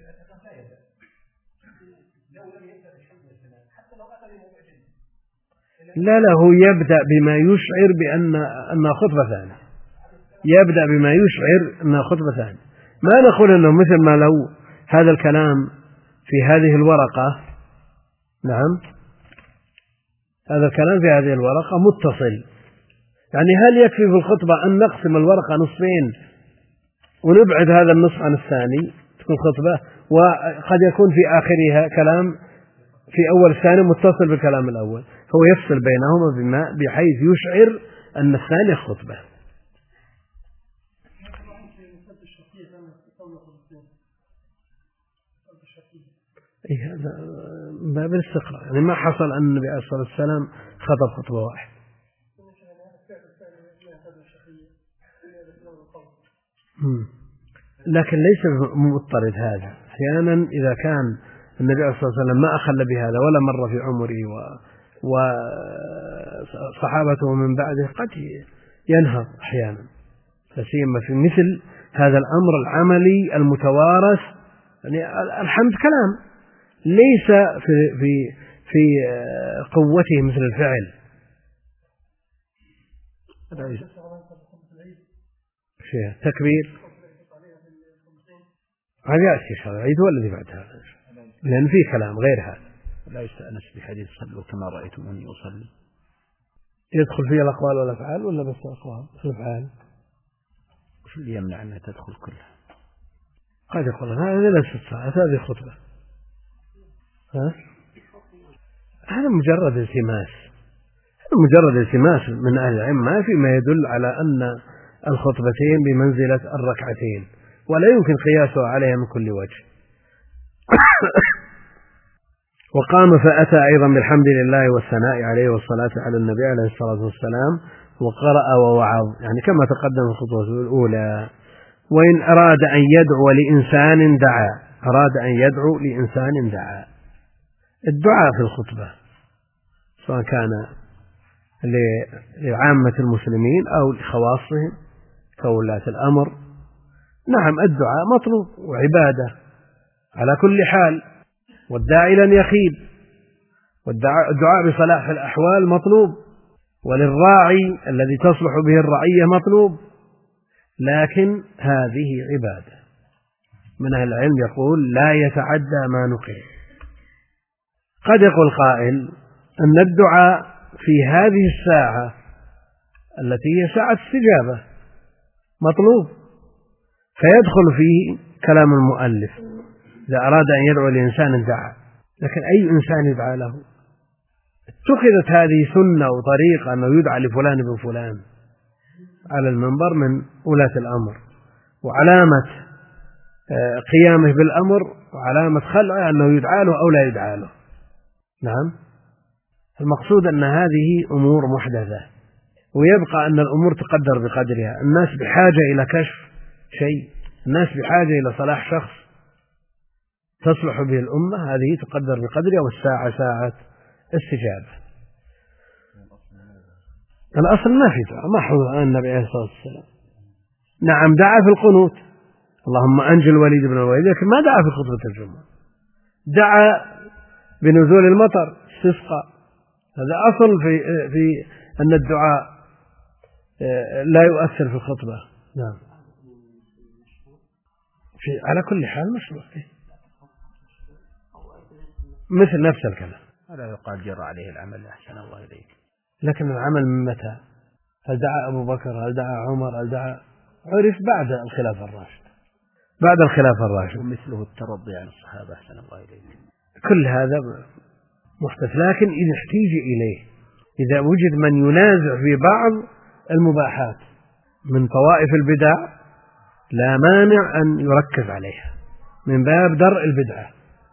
لا لا هو يبدأ بما يشعر بأن أنها خطبة ثانية، يبدأ بما يشعر أنها خطبة ثانية. ما نقول أنه مثل ما لو هذا الكلام في هذه الورقة، نعم هذا الكلام في هذه الورقة متصل، يعني هل يكفي في الخطبة أن نقسم الورقة نصفين ونبعد هذا النصف عن الثاني تكون خطبة، وقد يكون في آخرها كلام في أول الثاني متصل بالكلام الأول، هو يفصل بينهما بما بحيث يشعر أن الثانية خطبة. إيه هذا باب الاستقراء، يعني ما حصل أن النبي عليه الصلاة والسلام خطب خطبة واحدة. لكن ليس مضطرد هذا، أحيانا إذا كان النبي عليه الصلاة والسلام ما أخل بهذا ولا مرة في عمره وصحابته من بعده قد ينهض أحيانا، فسيما في مثل هذا الأمر العملي المتوارث. يعني الحمد كلام ليس في في في قوته مثل الفعل. شيء تكبير هذا يأتي العيد هو الذي بعد هذا، لأن فيه كلام غير هذا. لا يستأنس بحديث صلوا كما رأيتموني أصلي. يدخل فيه الأقوال والأفعال ولا بس الأقوال والأفعال؟ وش اللي يمنع أنها تدخل كلها؟ قد يقول هذه ليست صلاة، هذه خطبة. ها؟ هذا مجرد التماس، هذا مجرد التماس من أهل العلم، ما في ما يدل على أن الخطبتين بمنزلة الركعتين، ولا يمكن قياسها عليها من كل وجه. وقام فأتى أيضا بالحمد لله والثناء عليه والصلاة على النبي عليه الصلاة والسلام، وقرأ ووعظ، يعني كما تقدم في الخطوة الأولى. وإن أراد أن يدعو لإنسان دعا، أراد أن يدعو لإنسان دعا. الدعاء في الخطبة سواء كان لعامة المسلمين أو لخواصهم كولاة الأمر، نعم الدعاء مطلوب وعبادة على كل حال، والداعي لن يخيب، والدعاء بصلاح الأحوال مطلوب، وللراعي الذي تصلح به الرعية مطلوب، لكن هذه عبادة. من أهل العلم يقول لا يتعدى ما نقل. قد يقول قائل أن الدعاء في هذه الساعة التي هي ساعة استجابة مطلوب، فيدخل فيه كلام المؤلف إذا أراد أن يدعو لإنسان دعا، لكن أي إنسان يدعى له؟ اتخذت هذه سنة وطريقة أنه يدعى لفلان بن فلان على المنبر من ولاة الأمر، وعلامة قيامه بالأمر وعلامة خلعه أنه يدعى له أو لا يدعى له. نعم، المقصود أن هذه أمور محدثة، ويبقى أن الأمور تقدر بقدرها. الناس بحاجة إلى كشف شيء، الناس بحاجة إلى صلاح شخص تصلح به الأمة، هذه تقدر بقدرها، والساعة ساعة استجابة. الأصل ما في دعاء، ما حضر النبي عليه الصلاة والسلام. نعم دعا في القنوت اللهم أنجل الوليد بن الوليد، لكن ما دعا في خطبة الجمعة. دعا بنزول المطر استسقى، هذا أصل في في أن الدعاء لا يؤثر في الخطبة. نعم، في على كل حال مشروع، مثل نفس الكلام. ولا يقال جرى عليه العمل أحسن الله إليك. لكن العمل من متى؟ هل دعا أبو بكر؟ هل دعا عمر؟ هل دعا؟ عرف بعد الخلافة الراشدة، بعد الخلافة الراشدة. ومثله الترضي عن الصحابة أحسن الله إليك. كل هذا محدث، لكن إذا احتيج إليه، إذا وجد من ينازع في بعض المباحات من طوائف البدع، لا مانع أن يركز عليها من باب درء البدعة.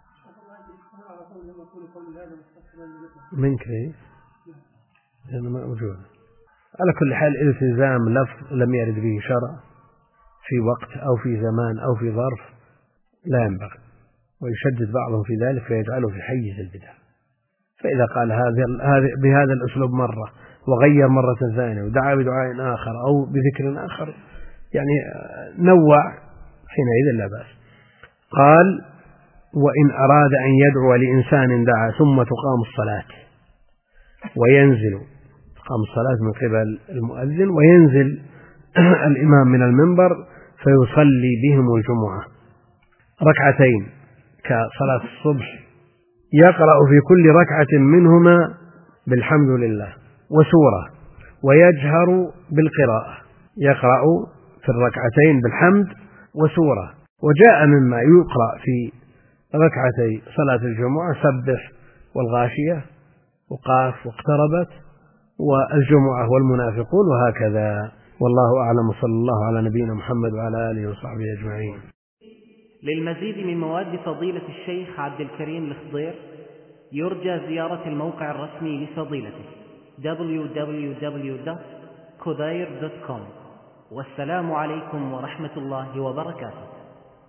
من كيف؟ لأنه ما موجود. على كل حال التزام لفظ لم يرد به شرع في وقت أو في زمان أو في ظرف لا ينبغي، ويشدد بعضهم في ذلك فيجعله في حيز البدع. فإذا قال هذا بهذا الأسلوب مرة وغير مرة ثانية ودعا بدعاء آخر أو بذكر آخر، يعني نوع، حينئذ لا بأس. قال وإن أراد أن يدعو لإنسان دعا ثم تقام الصلاة وينزل، تقام الصلاة من قبل المؤذن وينزل الإمام من المنبر فيصلي بهم الجمعة ركعتين كصلاة الصبح، يقرأ في كل ركعة منهما بالحمد لله وسورة، ويجهر بالقراءة، يقرأ في الركعتين بالحمد وسورة. وجاء مما يقرأ في ركعتي صلاة الجمعة سبح والغاشية وقاف واقتربت والجمعة والمنافقون وهكذا. والله أعلم، صلى الله على نبينا محمد وعلى آله وصحبه أجمعين. للمزيد من مواد فضيلة الشيخ عبد الكريم الخضير يرجى زيارة الموقع الرسمي لفضيلته دبليو دبليو دبليو دوت خضير دوت كوم. والسلام عليكم ورحمة الله وبركاته.